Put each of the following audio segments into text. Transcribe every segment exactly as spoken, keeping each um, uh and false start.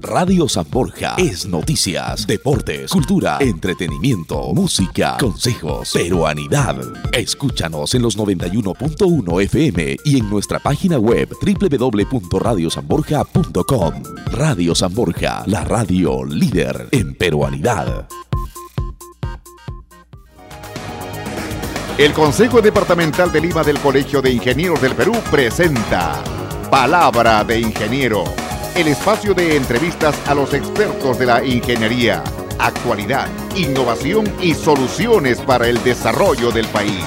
Radio San Borja es noticias, deportes, cultura, entretenimiento, música, consejos, peruanidad. Escúchanos en los noventa y uno punto uno F M y en nuestra página web doble u doble u doble u punto radio san borja punto com. Radio San Borja, la radio líder en peruanidad. El Consejo Departamental de Lima del Colegio de Ingenieros del Perú presenta Palabra de Ingeniero, el espacio de entrevistas a los expertos de la ingeniería, actualidad, innovación y soluciones para el desarrollo del país.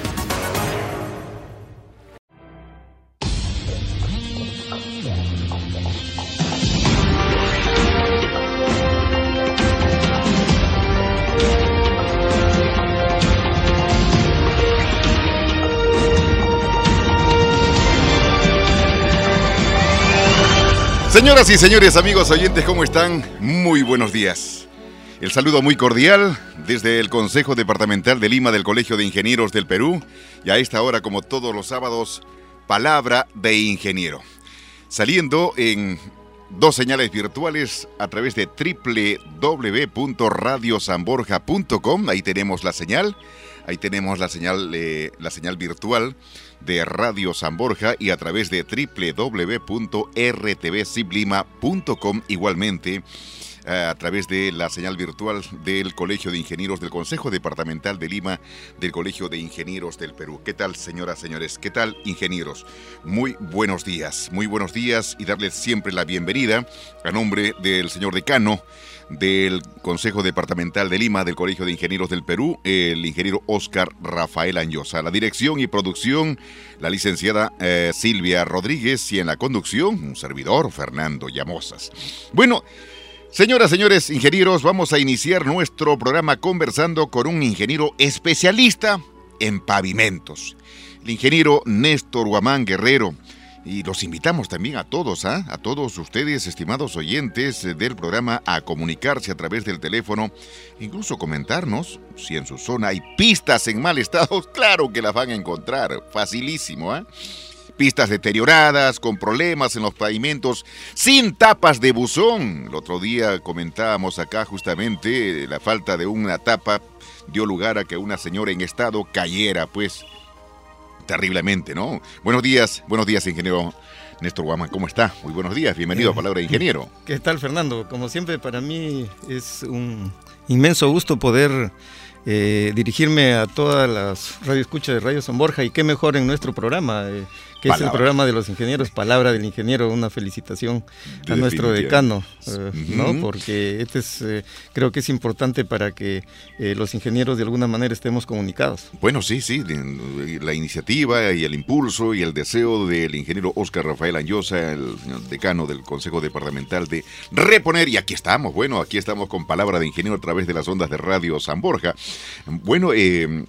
Señoras y señores, amigos oyentes, ¿cómo están? Muy buenos días. El saludo muy cordial desde el Consejo Departamental de Lima del Colegio de Ingenieros del Perú. Y a esta hora, como todos los sábados, Palabra de Ingeniero. Saliendo en dos señales virtuales a través de doble u doble u doble u punto radio san borja punto com. Ahí tenemos la señal. Ahí tenemos la señal, eh, la señal virtual de Radio San Borja y a través de doble u doble u doble u punto r t v siblima punto com, igualmente eh, a través de la señal virtual del Colegio de Ingenieros del Consejo Departamental de Lima del Colegio de Ingenieros del Perú. ¿Qué tal, señoras, señores? ¿Qué tal, ingenieros? Muy buenos días, muy buenos días y darles siempre la bienvenida a nombre del señor decano del Consejo Departamental de Lima del Colegio de Ingenieros del Perú, el ingeniero Óscar Rafael Añosa. La dirección y producción, la licenciada eh, Silvia Rodríguez, y en la conducción, un servidor, Fernando Llamosas. Bueno, señoras, señores ingenieros, vamos a iniciar nuestro programa conversando con un ingeniero especialista en pavimentos, el ingeniero Néstor Guamán Guerrero. Y los invitamos también a todos, ¿eh? a todos ustedes, estimados oyentes del programa, a comunicarse a través del teléfono, incluso comentarnos si en su zona hay pistas en mal estado. Claro que las van a encontrar, facilísimo, ¿eh? Pistas deterioradas, con problemas en los pavimentos, sin tapas de buzón. El otro día comentábamos acá justamente la falta de una tapa dio lugar a que una señora en estado cayera, pues, terriblemente, ¿no? Buenos días, buenos días, ingeniero Néstor Guamán, ¿cómo está? Muy buenos días, bienvenido eh, a Palabra de Ingeniero. ¿Qué tal, Fernando? Como siempre, para mí es un inmenso gusto poder eh, dirigirme a todas las radioescuchas de Radio San Borja, y qué mejor en nuestro programa, eh, que Palabra. Es el programa de los ingenieros, Palabra del Ingeniero. Una felicitación a nuestro decano, eh, uh-huh. ¿no? Porque este es, eh, creo que es importante para que eh, los ingenieros de alguna manera estemos comunicados. Bueno, sí, sí, la iniciativa y el impulso y el deseo del ingeniero Óscar Rafael Añosa, el decano del Consejo Departamental, de reponer, y aquí estamos, bueno, aquí estamos con Palabra de Ingeniero a través de las ondas de Radio San Borja. Bueno, eh...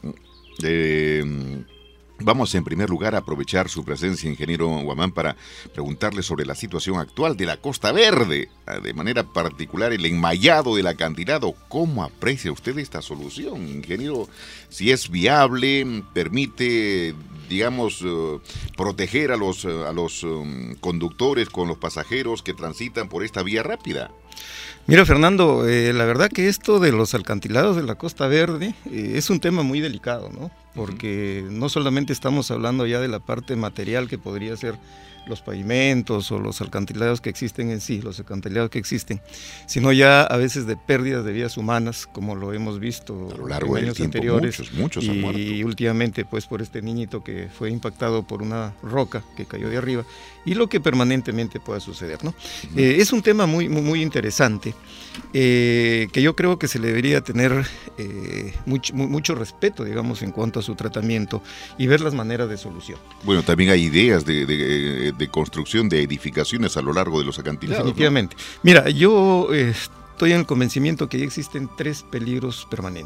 eh vamos en primer lugar a aprovechar su presencia, ingeniero Guamán, para preguntarle sobre la situación actual de la Costa Verde, de manera particular el enmayado del acantilado. ¿Cómo aprecia usted esta solución, ingeniero? Si es viable, permite, digamos, uh, proteger a los, uh, a los um, conductores con los pasajeros que transitan por esta vía rápida. Mira, Fernando, eh, la verdad que esto de los alcantilados de la Costa Verde eh, es un tema muy delicado, ¿no? Porque no solamente estamos hablando ya de la parte material, que podría ser los pavimentos o los alcantilados que existen en sí, los alcantilados que existen, sino ya a veces de pérdidas de vidas humanas, como lo hemos visto a lo largo en años del tiempo, anteriores, muchos, muchos han muerto. Y últimamente pues por este niñito que fue impactado por una roca que cayó de arriba, y lo que permanentemente pueda suceder, ¿no? Uh-huh. Eh, es un tema muy, muy, muy interesante, eh, que yo creo que se le debería tener eh, mucho, mucho respeto, digamos, en cuanto a su tratamiento, y ver las maneras de solución. Bueno, también hay ideas de, de, de construcción de edificaciones a lo largo de los acantilados. Definitivamente. ¿No? Mira, yo eh, estoy en el convencimiento que ya existen tres peligros permanentes.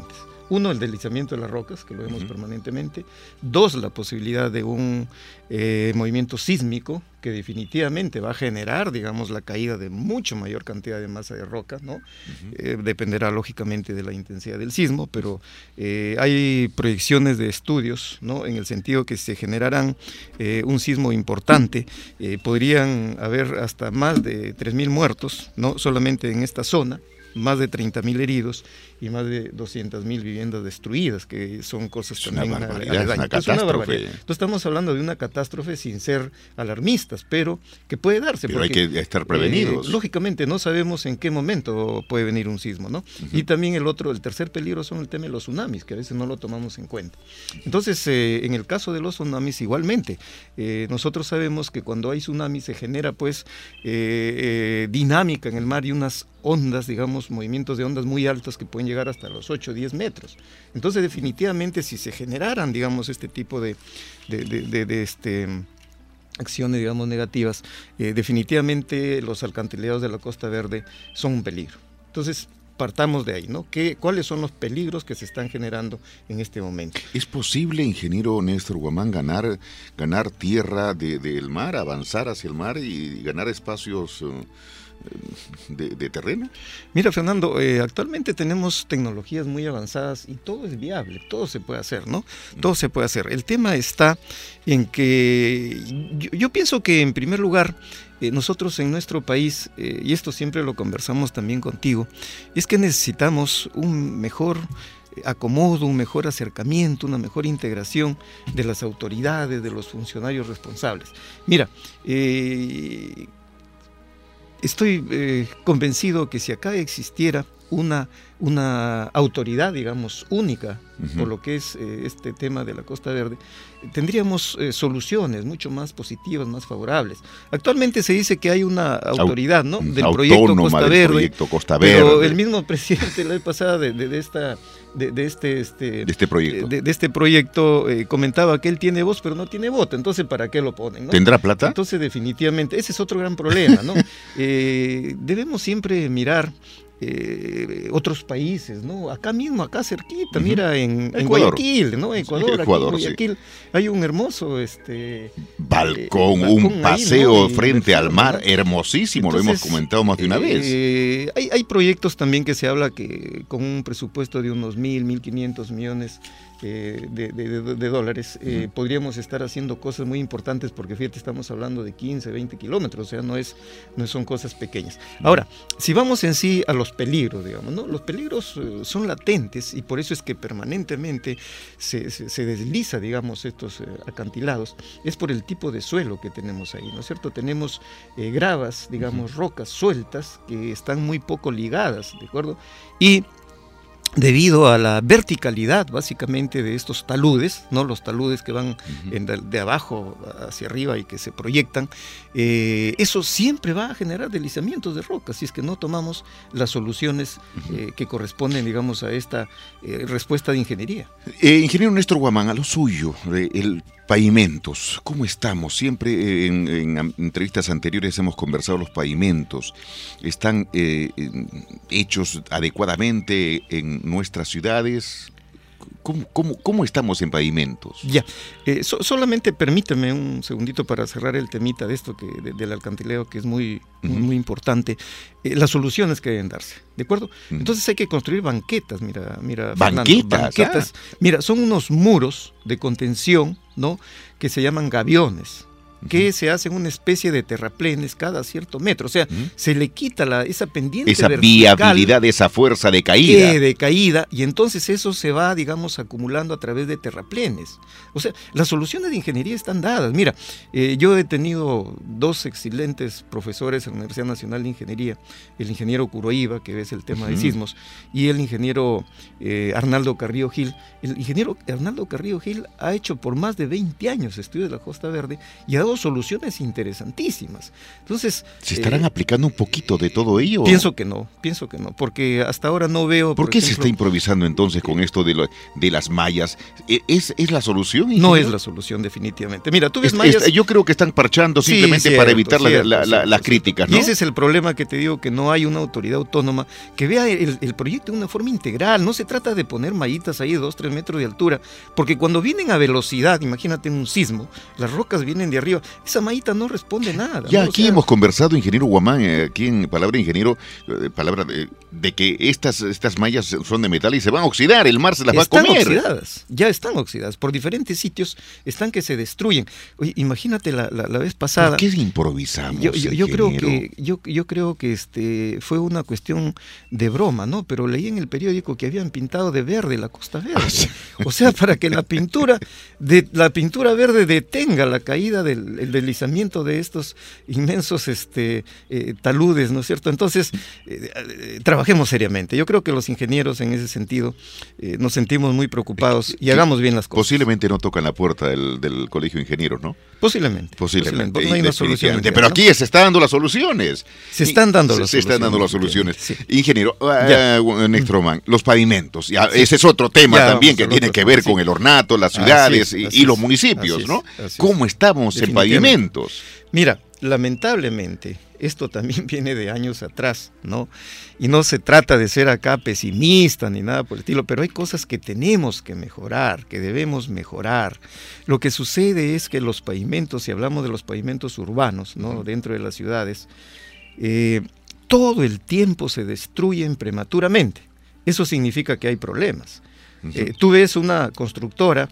Uno, el deslizamiento de las rocas, que lo vemos uh-huh. permanentemente. Dos, la posibilidad de un eh, movimiento sísmico que definitivamente va a generar, digamos, la caída de mucho mayor cantidad de masa de roca, ¿no? Uh-huh. Eh, dependerá lógicamente de la intensidad del sismo, pero eh, hay proyecciones de estudios, ¿no? En el sentido que se generarán eh, un sismo importante, eh, podrían haber hasta más de tres mil muertos, no solamente en esta zona, más de treinta mil heridos y más de doscientas mil viviendas destruidas, que son cosas es también una barbaridad, es una Entonces, catástrofe. Una Entonces estamos hablando de una catástrofe sin ser alarmistas, pero que puede darse. Pero porque, hay que estar prevenidos. Eh, lógicamente no sabemos en qué momento puede venir un sismo, ¿no? Uh-huh. Y también el otro, el tercer peligro son el tema de los tsunamis, que a veces no lo tomamos en cuenta. Entonces, eh, en el caso de los tsunamis igualmente, eh, nosotros sabemos que cuando hay tsunamis se genera pues eh, eh, dinámica en el mar y unas ondas, digamos, movimientos de ondas muy altas que pueden llegar hasta los ocho o diez metros. Entonces, definitivamente, si se generaran, digamos, este tipo de, de, de, de, de este, acciones, digamos, negativas, eh, definitivamente los alcantarillados de la Costa Verde son un peligro. Entonces, partamos de ahí, ¿no? ¿Qué, ¿Cuáles son los peligros que se están generando en este momento? ¿Es posible, ingeniero Néstor Guamán, ganar, ganar tierra de, del mar, avanzar hacia el mar y ganar espacios Uh... De, de terreno? Mira, Fernando, eh, actualmente tenemos tecnologías muy avanzadas y todo es viable, todo se puede hacer, ¿no? Todo se puede hacer. El tema está en que yo, yo pienso que en primer lugar eh, nosotros en nuestro país, eh, y esto siempre lo conversamos también contigo, es que necesitamos un mejor acomodo, un mejor acercamiento, una mejor integración de las autoridades, de los funcionarios responsables. Mira, eh, Estoy eh, convencido que si acá existiera una, una autoridad, digamos, única, uh-huh. por lo que es eh, este tema de la Costa Verde, tendríamos eh, soluciones mucho más positivas, más favorables. Actualmente se dice que hay una autoridad, ¿no? Del proyecto Costa del Verde, proyecto Costa Verde. Pero el mismo presidente la vez pasada de, de, de esta de, de este, este de este proyecto, de, de este proyecto eh, comentaba que él tiene voz pero no tiene voto. Entonces, ¿para qué lo ponen, no? ¿Tendrá plata? Entonces, definitivamente ese es otro gran problema, ¿no? eh, debemos siempre mirar Eh, otros países, ¿no? Acá mismo, acá cerquita, uh-huh. mira, en, en Guayaquil, ¿no? Ecuador, sí, Ecuador, aquí en Guayaquil sí. hay un hermoso este balcón, eh, un balcón paseo ahí, ¿no? frente al mar, ¿no? Hermosísimo. Entonces, lo hemos comentado más de una eh, vez. Eh, hay, hay proyectos también que se habla que con un presupuesto de unos mil, mil quinientos millones Eh, de, de, de, de dólares, eh, uh-huh. podríamos estar haciendo cosas muy importantes porque fíjate, estamos hablando de quince, veinte kilómetros, o sea, no es, no son cosas pequeñas. Ahora, si vamos en sí a los peligros, digamos, ¿no? Los peligros eh, son latentes y por eso es que permanentemente se, se, se desliza, digamos, estos eh, acantilados, es por el tipo de suelo que tenemos ahí, ¿no es cierto? Tenemos eh, gravas, digamos, uh-huh. rocas sueltas que están muy poco ligadas, ¿de acuerdo? Y debido a la verticalidad básicamente de estos taludes, ¿no? Los taludes que van uh-huh. en de, de abajo hacia arriba y que se proyectan, eh, eso siempre va a generar deslizamientos de rocas si es que no tomamos las soluciones uh-huh. eh, que corresponden, digamos, a esta eh, respuesta de ingeniería. Eh, ingeniero Néstor Guamán, a lo suyo, eh, el pavimentos, ¿cómo estamos? Siempre eh, en, en entrevistas anteriores hemos conversado, los pavimentos están eh, hechos adecuadamente en nuestras ciudades. ¿Cómo, cómo, cómo estamos en pavimentos? Ya, eh, so, solamente permítame un segundito para cerrar el temita de esto que de, del alcantileo, que es muy, uh-huh. muy, muy importante. Eh, las soluciones que deben darse, ¿de acuerdo? Uh-huh. Entonces hay que construir banquetas, mira, mira, banquetas, Fernando, banquetas. Ah. Mira, son unos muros de contención, ¿no? Que se llaman gaviones, que uh-huh. se hacen una especie de terraplenes cada cierto metro, o sea, uh-huh. se le quita la, esa pendiente esa vertical, viabilidad, esa fuerza de caída. Eh, de caída, y entonces eso se va, digamos, acumulando a través de terraplenes. O sea, las soluciones de ingeniería están dadas. Mira, eh, yo he tenido dos excelentes profesores en la Universidad Nacional de Ingeniería, el ingeniero Curoiba, que es el tema uh-huh. de sismos, y el ingeniero eh, Arnaldo Carrillo Gil. El ingeniero Arnaldo Carrillo Gil ha hecho por más de veinte años estudios de la Costa Verde y ha dado dado soluciones interesantísimas. Entonces, ¿se estarán eh, aplicando un poquito de todo ello? Pienso que no, pienso que no, porque hasta ahora no veo... ¿Por, por qué ejemplo, se está improvisando entonces con esto de, lo, de las mallas? ¿Es, ¿Es la solución? No es la solución, definitivamente. Mira, tú ves es, mallas... Es, yo creo que están parchando simplemente sí, cierto, para evitar cierto, la, la, cierto, las críticas, ¿no? Y ese es el problema que te digo, que no hay una autoridad autónoma que vea el, el proyecto de una forma integral. No se trata de poner mallitas ahí de dos, tres metros de altura, porque cuando vienen a velocidad, imagínate en un sismo, las rocas vienen de arriba, esa mallita no responde nada. Ya ¿no? aquí o sea, hemos conversado, ingeniero Guamán, eh, aquí en Palabra Ingeniero, eh, palabra de, de que estas, estas mallas son de metal y se van a oxidar, el mar se las va a comer. Están oxidadas, ya están oxidadas, por diferentes sitios están que se destruyen. Oye, imagínate la, la, la vez pasada. ¿Por qué improvisamos? Yo, yo, yo creo que, yo, yo creo que este fue una cuestión de broma, ¿no? Pero leí en el periódico que habían pintado de verde la Costa Verde. Ah, sí. O sea, para que la pintura de la pintura verde detenga la caída del el deslizamiento de estos inmensos este, eh, taludes, ¿no es cierto? Entonces, eh, eh, trabajemos seriamente. Yo creo que los ingenieros en ese sentido eh, nos sentimos muy preocupados y hagamos bien las cosas. Posiblemente no tocan la puerta del, del Colegio de Ingenieros, ¿no? Posiblemente. Posiblemente. posiblemente no hay una solución entera, pero ¿no? aquí se están dando las soluciones. Se están dando se, las se soluciones. Se están dando las soluciones. Sí. Ingeniero, uh, Néstor Mann, los pavimentos. Ya, sí. Ese es otro tema ya, también que tiene que ver sí. con el ornato, las ciudades así es, así y, y los municipios, ¿no? Es, ¿Cómo estamos en pavimentos? Mira, lamentablemente, esto también viene de años atrás, ¿no? Y no se trata de ser acá pesimista ni nada por el estilo, pero hay cosas que tenemos que mejorar, que debemos mejorar. Lo que sucede es que los pavimentos, si hablamos de los pavimentos urbanos, ¿no? Dentro de las ciudades, eh, todo el tiempo se destruyen prematuramente. Eso significa que hay problemas. Uh-huh. Eh, tú ves una constructora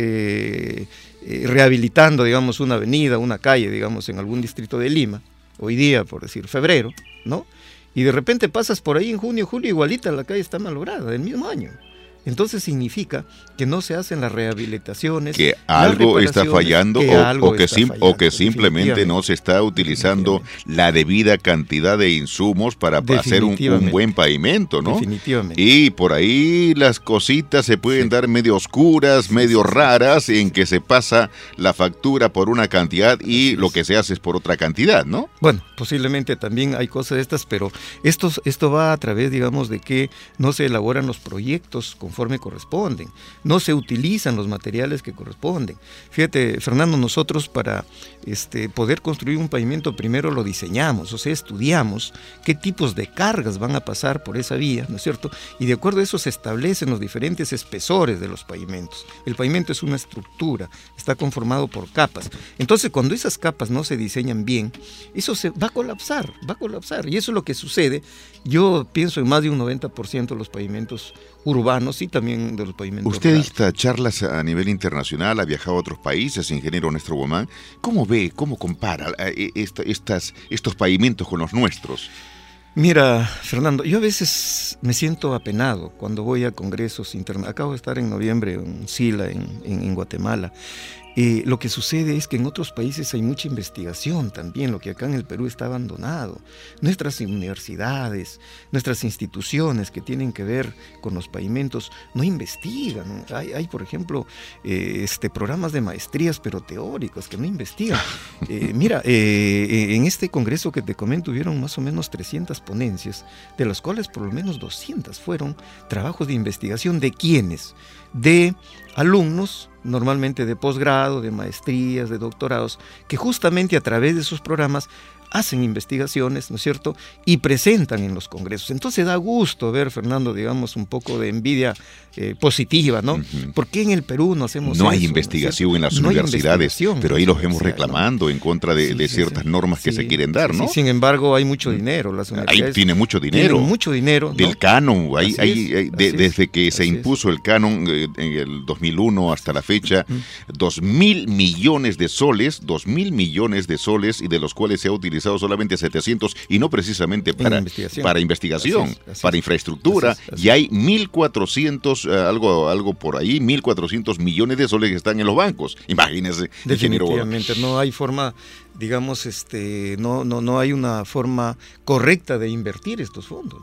eh, eh, rehabilitando, digamos, una avenida, una calle, digamos, en algún distrito de Lima, hoy día, por decir, febrero, ¿no? Y de repente pasas por ahí en junio, julio, igualita la calle está malograda, del mismo año. Entonces significa que no se hacen las rehabilitaciones. Que algo está fallando o, algo o, que sim, fallando, o que simplemente no se está utilizando la debida cantidad de insumos para hacer un, un buen pavimento, ¿no? Definitivamente. Y por ahí las cositas se pueden sí. dar medio oscuras, sí, medio sí, raras, sí, sí. en que se pasa la factura por una cantidad y sí, lo que se hace es por otra cantidad, ¿no? Bueno, posiblemente también hay cosas de estas, pero esto, esto va a través, digamos, de que no se elaboran los proyectos con conforme corresponden, no se utilizan los materiales que corresponden. Fíjate, Fernando, nosotros para este, poder construir un pavimento primero lo diseñamos, o sea, estudiamos qué tipos de cargas van a pasar por esa vía, ¿no es cierto? Y de acuerdo a eso se establecen los diferentes espesores de los pavimentos. El pavimento es una estructura, está conformado por capas. Entonces, cuando esas capas no se diseñan bien, eso se va a colapsar, va a colapsar. Y eso es lo que sucede. Yo pienso en más de un noventa por ciento de los pavimentos urbanos y también de los pavimentos. Usted dicta charlas a nivel internacional, ha viajado a otros países, ingeniero Néstor Guamán. ¿Cómo ve, cómo compara esta, estas, estos pavimentos con los nuestros? Mira, Fernando, yo a veces me siento apenado cuando voy a congresos internacionales. Acabo de estar en noviembre en Sila, en, en, en Guatemala. Eh, lo que sucede es que en otros países hay mucha investigación también, lo que acá en el Perú está abandonado. Nuestras universidades, nuestras instituciones que tienen que ver con los pavimentos no investigan. Hay, hay por ejemplo, eh, este, programas de maestrías, pero teóricos, que no investigan. Eh, mira, eh, en este congreso que te comento hubieron más o menos trescientas ponencias, de las cuales por lo menos doscientas fueron trabajos de investigación. ¿De quiénes? De alumnos, normalmente de posgrado, de maestrías, de doctorados, que justamente a través de esos programas hacen investigaciones, ¿no es cierto?, y presentan en los congresos. Entonces da gusto ver, Fernando, digamos, un poco de envidia eh, positiva, ¿no? Uh-huh. ¿Por qué en el Perú no hacemos No eso, hay investigación ¿no? en las no universidades, pero ahí los vemos reclamando ¿no? en contra de, sí, de ciertas sí, normas sí, que se quieren dar, sí, ¿no? Sí, sin embargo, hay mucho dinero. Las universidades ahí tiene mucho dinero. mucho dinero. Del ¿no? canon, ahí, Así ahí, es, de, desde que se así impuso es. el canon eh, en el dos mil uno hasta la fecha, uh-huh. dos mil millones de soles, dos mil millones de soles, y de los cuales se ha utilizado solamente setecientos, y no precisamente para investigación, para, investigación, así es, así para infraestructura, así es, así y hay mil cuatrocientos, uh, algo, algo por ahí, mil cuatrocientos millones de soles que están en los bancos. Imagínense. Definitivamente, no hay forma, digamos, este, no, no, no hay una forma correcta de invertir estos fondos, ¿no?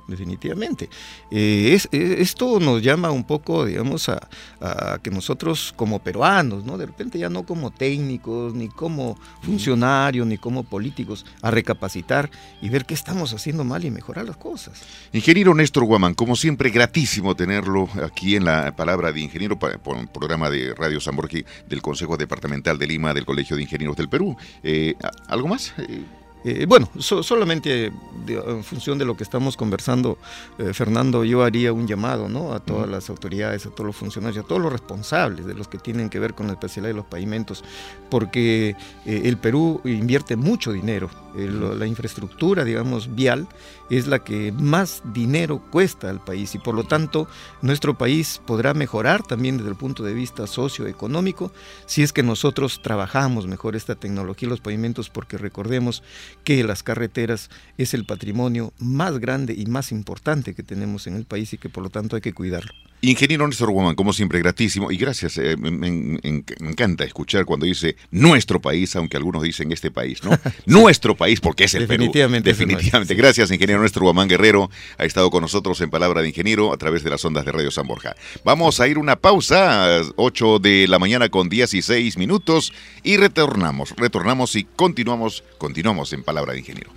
definitivamente. Eh, es, es, esto nos llama un poco, digamos, a, a que nosotros como peruanos, ¿no? De repente ya no como técnicos, ni como funcionarios, ni como políticos, a recapacitar y ver qué estamos haciendo mal y mejorar las cosas. Ingeniero Néstor Guamán, como siempre, gratísimo tenerlo aquí en la Palabra de Ingeniero, por el programa de Radio San Borja del Consejo Departamental de Lima del Colegio de Ingenieros del Perú. Eh, ¿Algo más? Eh, Eh, bueno, so, solamente de, en función de lo que estamos conversando, eh, Fernando, yo haría un llamado, ¿no? A todas uh-huh. las autoridades, a todos los funcionarios, a todos los responsables de los que tienen que ver con la especialidad de los pavimentos, porque eh, el Perú invierte mucho dinero. Eh, lo, la infraestructura, digamos, vial, es la que más dinero cuesta al país y por lo tanto nuestro país podrá mejorar también desde el punto de vista socioeconómico si es que nosotros trabajamos mejor esta tecnología y los pavimentos, porque recordemos que las carreteras es el patrimonio más grande y más importante que tenemos en el país y que por lo tanto hay que cuidarlo. Ingeniero Néstor Guamán, como siempre, gratísimo y gracias. Eh, me, me, me encanta escuchar cuando dice nuestro país, aunque algunos dicen este país, ¿no? Sí. Nuestro país, porque es el Definitivamente Perú. Definitivamente. Sí. Gracias, ingeniero Néstor Guamán Guerrero. Ha estado con nosotros en Palabra de Ingeniero a través de las ondas de Radio San Borja. Vamos a ir una pausa, ocho de la mañana con dieciséis minutos y retornamos. Retornamos y continuamos, continuamos en Palabra de Ingeniero.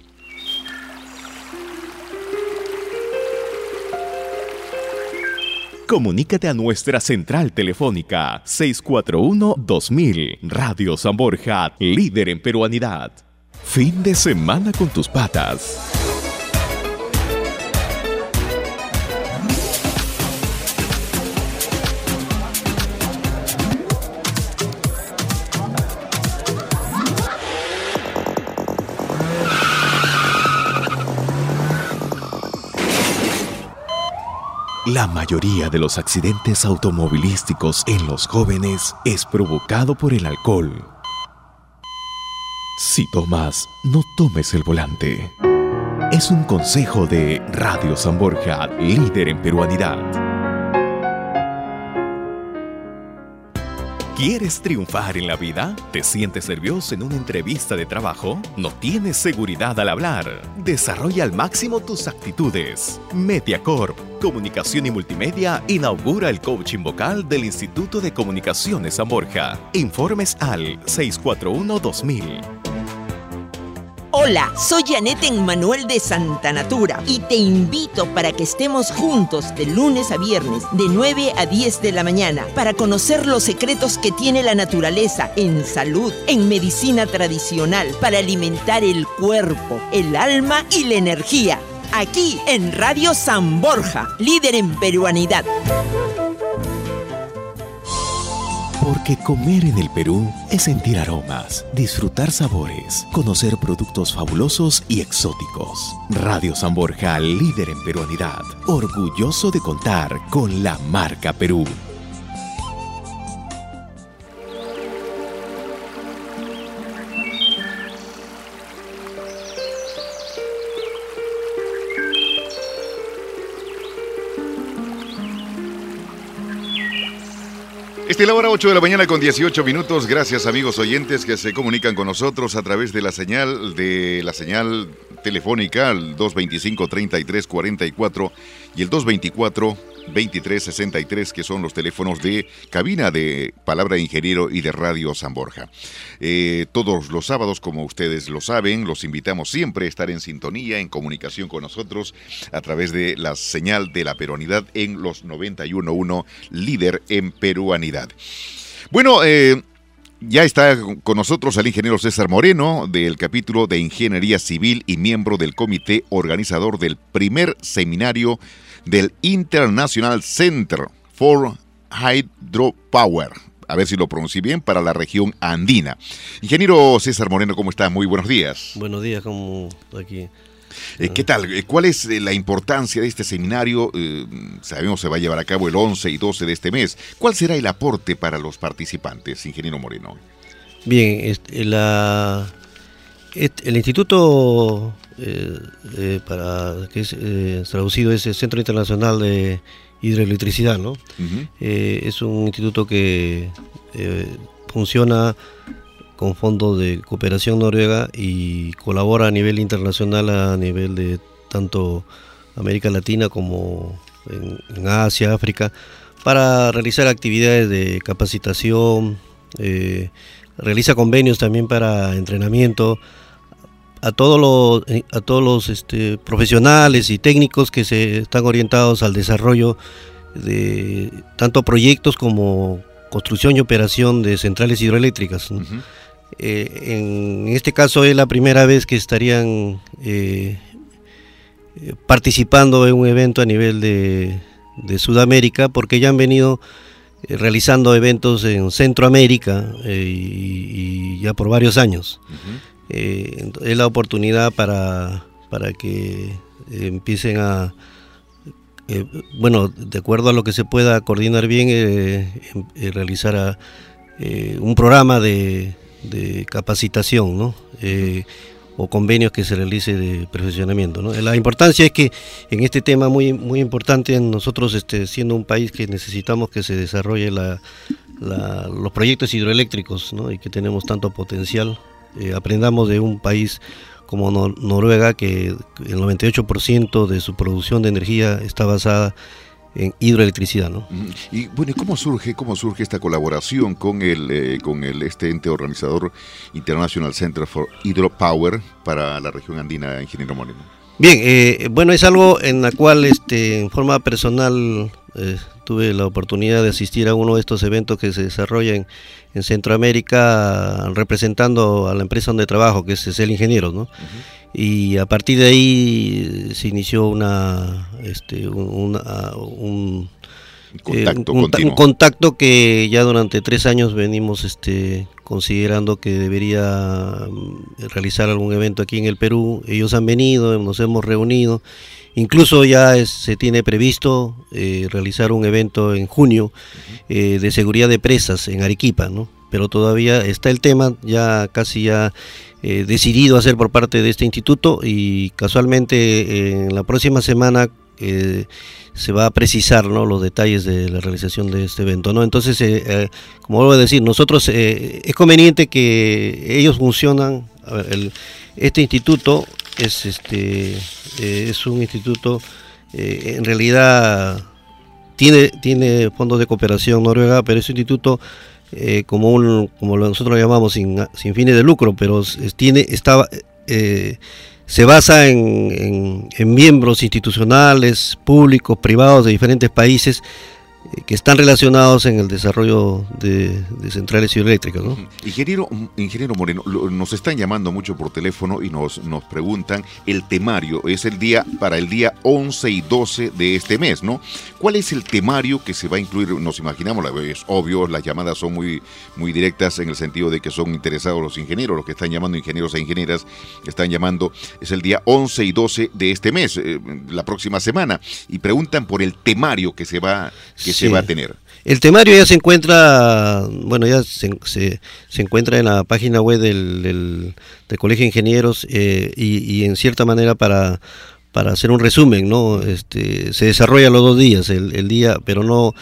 Comunícate a nuestra central telefónica seis cuatro uno dos mil. Radio San Borja, líder en peruanidad. Fin de semana con tus patas. La mayoría de los accidentes automovilísticos en los jóvenes es provocado por el alcohol. Si tomas, no tomes el volante. Es un consejo de Radio San Borja, líder en peruanidad. ¿Quieres triunfar en la vida? ¿Te sientes nervioso en una entrevista de trabajo? ¿No tienes seguridad al hablar? Desarrolla al máximo tus actitudes. Mediacorp, Comunicación y Multimedia, inaugura el coaching vocal del Instituto de Comunicaciones San Borja. Informes al seis cuatro uno dos mil. Hola, soy Janet Emmanuel de Santa Natura y te invito para que estemos juntos de lunes a viernes de nueve a diez de la mañana para conocer los secretos que tiene la naturaleza en salud, en medicina tradicional, para alimentar el cuerpo, el alma y la energía. Aquí en Radio San Borja, líder en peruanidad. Porque comer en el Perú es sentir aromas, disfrutar sabores, conocer productos fabulosos y exóticos. Radio San Borja, líder en peruanidad, orgulloso de contar con la marca Perú. Esta es la hora ocho de la mañana con dieciocho minutos. Gracias, amigos oyentes que se comunican con nosotros a través de la señal de la señal telefónica al dos veinticinco, treinta y tres, cuarenta y cuatro y el dos veinticuatro, veintitrés, sesenta y tres, que son los teléfonos de cabina de Palabra de Ingeniero y de Radio San Borja. Eh, todos los sábados, como ustedes lo saben, los invitamos siempre a estar en sintonía, en comunicación con nosotros a través de la señal de la peruanidad en los noventa y uno punto uno, líder en peruanidad. Bueno, eh, ya está con nosotros el ingeniero César Moreno del capítulo de Ingeniería Civil y miembro del comité organizador del primer seminario del International Center for Hydropower. A ver si lo pronuncié bien, para la región andina. Ingeniero César Moreno, ¿cómo está? Muy buenos días. Buenos días, ¿cómo aquí? Eh, ¿Qué tal? ¿Cuál es la importancia de este seminario? Eh, sabemos que se va a llevar a cabo el once y doce de este mes. ¿Cuál será el aporte para los participantes, ingeniero Moreno? Bien, este, la, este, el instituto, eh, eh, para que es eh, traducido, es el Centro Internacional de Hidroelectricidad, ¿no? Uh-huh. Eh, es un instituto que eh, funciona con fondos de cooperación noruega y colabora a nivel internacional, a nivel de tanto América Latina como en, en Asia, África, para realizar actividades de capacitación, eh, realiza convenios también para entrenamiento a todos los, a todos los este, profesionales y técnicos que se están orientados al desarrollo de tanto proyectos como construcción y operación de centrales hidroeléctricas, ¿no? Uh-huh. eh, en este caso es la primera vez que estarían eh, participando en un evento a nivel de, de Sudamérica, porque ya han venido eh, realizando eventos en Centroamérica eh, y, y ya por varios años. Uh-huh. eh, es la oportunidad para, para que eh, empiecen a Eh, bueno, de acuerdo a lo que se pueda coordinar bien, eh, eh, realizar a, eh, un programa de, de capacitación, ¿no? Eh, o convenios que se realice de perfeccionamiento, ¿no? La importancia es que en este tema muy muy importante, nosotros este, siendo un país que necesitamos que se desarrolle la, la, los proyectos hidroeléctricos, ¿no? Y que tenemos tanto potencial, eh, aprendamos de un país como Nor- Noruega, que el noventa y ocho por ciento de su producción de energía está basada en hidroelectricidad, ¿no? Y bueno, ¿cómo surge cómo surge esta colaboración con el eh, con el este ente organizador International Center for Hydropower para la región andina, ingeniero Moreno? Bien, eh, bueno, es algo en la cual este, en forma personal eh, tuve la oportunidad de asistir a uno de estos eventos que se desarrolla en, en Centroamérica, representando a la empresa donde trabajo, que es CECEL Ingenieros, ¿no? Uh-huh. Y a partir de ahí se inició una, este, un, una, un, contacto, eh, un, un contacto que ya durante tres años venimos este, considerando que debería realizar algún evento aquí en el Perú. Ellos han venido, nos hemos reunido, incluso ya es, se tiene previsto eh, realizar un evento en junio eh, de seguridad de presas en Arequipa, ¿no? Pero todavía está el tema ya casi ya eh, decidido a hacer por parte de este instituto, y casualmente eh, en la próxima semana eh, se va a precisar, ¿no?, los detalles de la realización de este evento, ¿no? Entonces, eh, eh, como vuelvo a decir, nosotros eh, es conveniente que ellos funcionan. A ver, el, este instituto es este eh, es un instituto eh, en realidad tiene tiene fondos de cooperación noruega, pero es un instituto eh, como un como nosotros lo llamamos sin, sin fines de lucro, pero es, tiene está eh, se basa en, en, en miembros institucionales, públicos, privados de diferentes países eh, que están relacionados en el desarrollo de, de centrales hidroeléctricas, ¿no? Ingeniero, ingeniero Moreno, nos están llamando mucho por teléfono y nos, nos preguntan el temario. Es el día para el día once y doce de este mes, ¿no? ¿Cuál es el temario que se va a incluir? Nos imaginamos, es obvio, las llamadas son muy, muy directas en el sentido de que son interesados los ingenieros, los que están llamando, ingenieros e ingenieras, están llamando, es el día once y doce de este mes, eh, la próxima semana, y preguntan por el temario que se va, que sí. se va a tener. El temario ya se encuentra, bueno, ya se, se, se encuentra en la página web del, del, del Colegio de Ingenieros eh, y, y en cierta manera para... para hacer un resumen, ¿no? Este, se desarrolla los dos días, el, el día, pero no,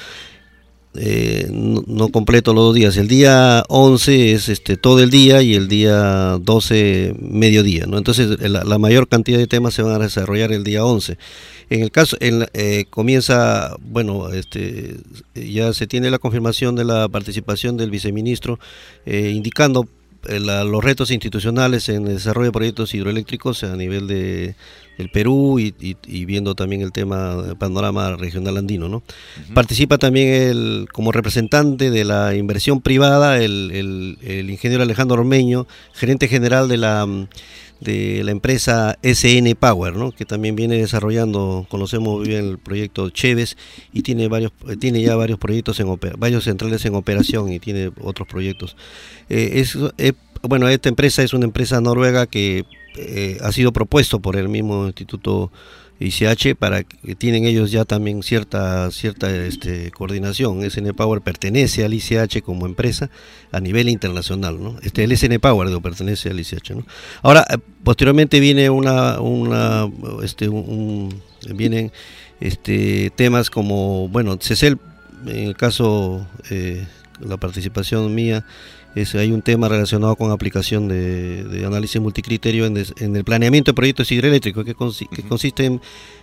eh, no, no completo los dos días. El día once es este todo el día y el día doce mediodía, ¿no? Entonces la, la mayor cantidad de temas se van a desarrollar el día once. En el caso, en, eh, comienza, bueno, este, ya se tiene la confirmación de la participación del viceministro, eh, indicando La, los retos institucionales en el desarrollo de proyectos hidroeléctricos a nivel de el Perú y, y, y viendo también el tema del panorama regional andino, ¿no? Uh-huh. Participa también el, como representante de la inversión privada el, el, el ingeniero Alejandro Ormeño, gerente general de la de la empresa S N Power, ¿no?, que también viene desarrollando, conocemos bien el proyecto Cheves y tiene varios tiene ya varios proyectos en opera, varios centrales en operación y tiene otros proyectos. Eh, es, eh, bueno, esta empresa es una empresa noruega que eh, ha sido propuesto por el mismo Instituto I C H para que tienen ellos ya también cierta cierta este, coordinación. S N Power pertenece al I C H como empresa a nivel internacional, ¿no? Este el S N Power digo, pertenece al I C H, ¿no? Ahora posteriormente viene una una este un, un, vienen este temas como, bueno, CECEL, en el caso eh, la participación mía es, hay un tema relacionado con aplicación de, de análisis multicriterio en, des, en el planeamiento de proyectos hidroeléctricos que, consi, que consiste en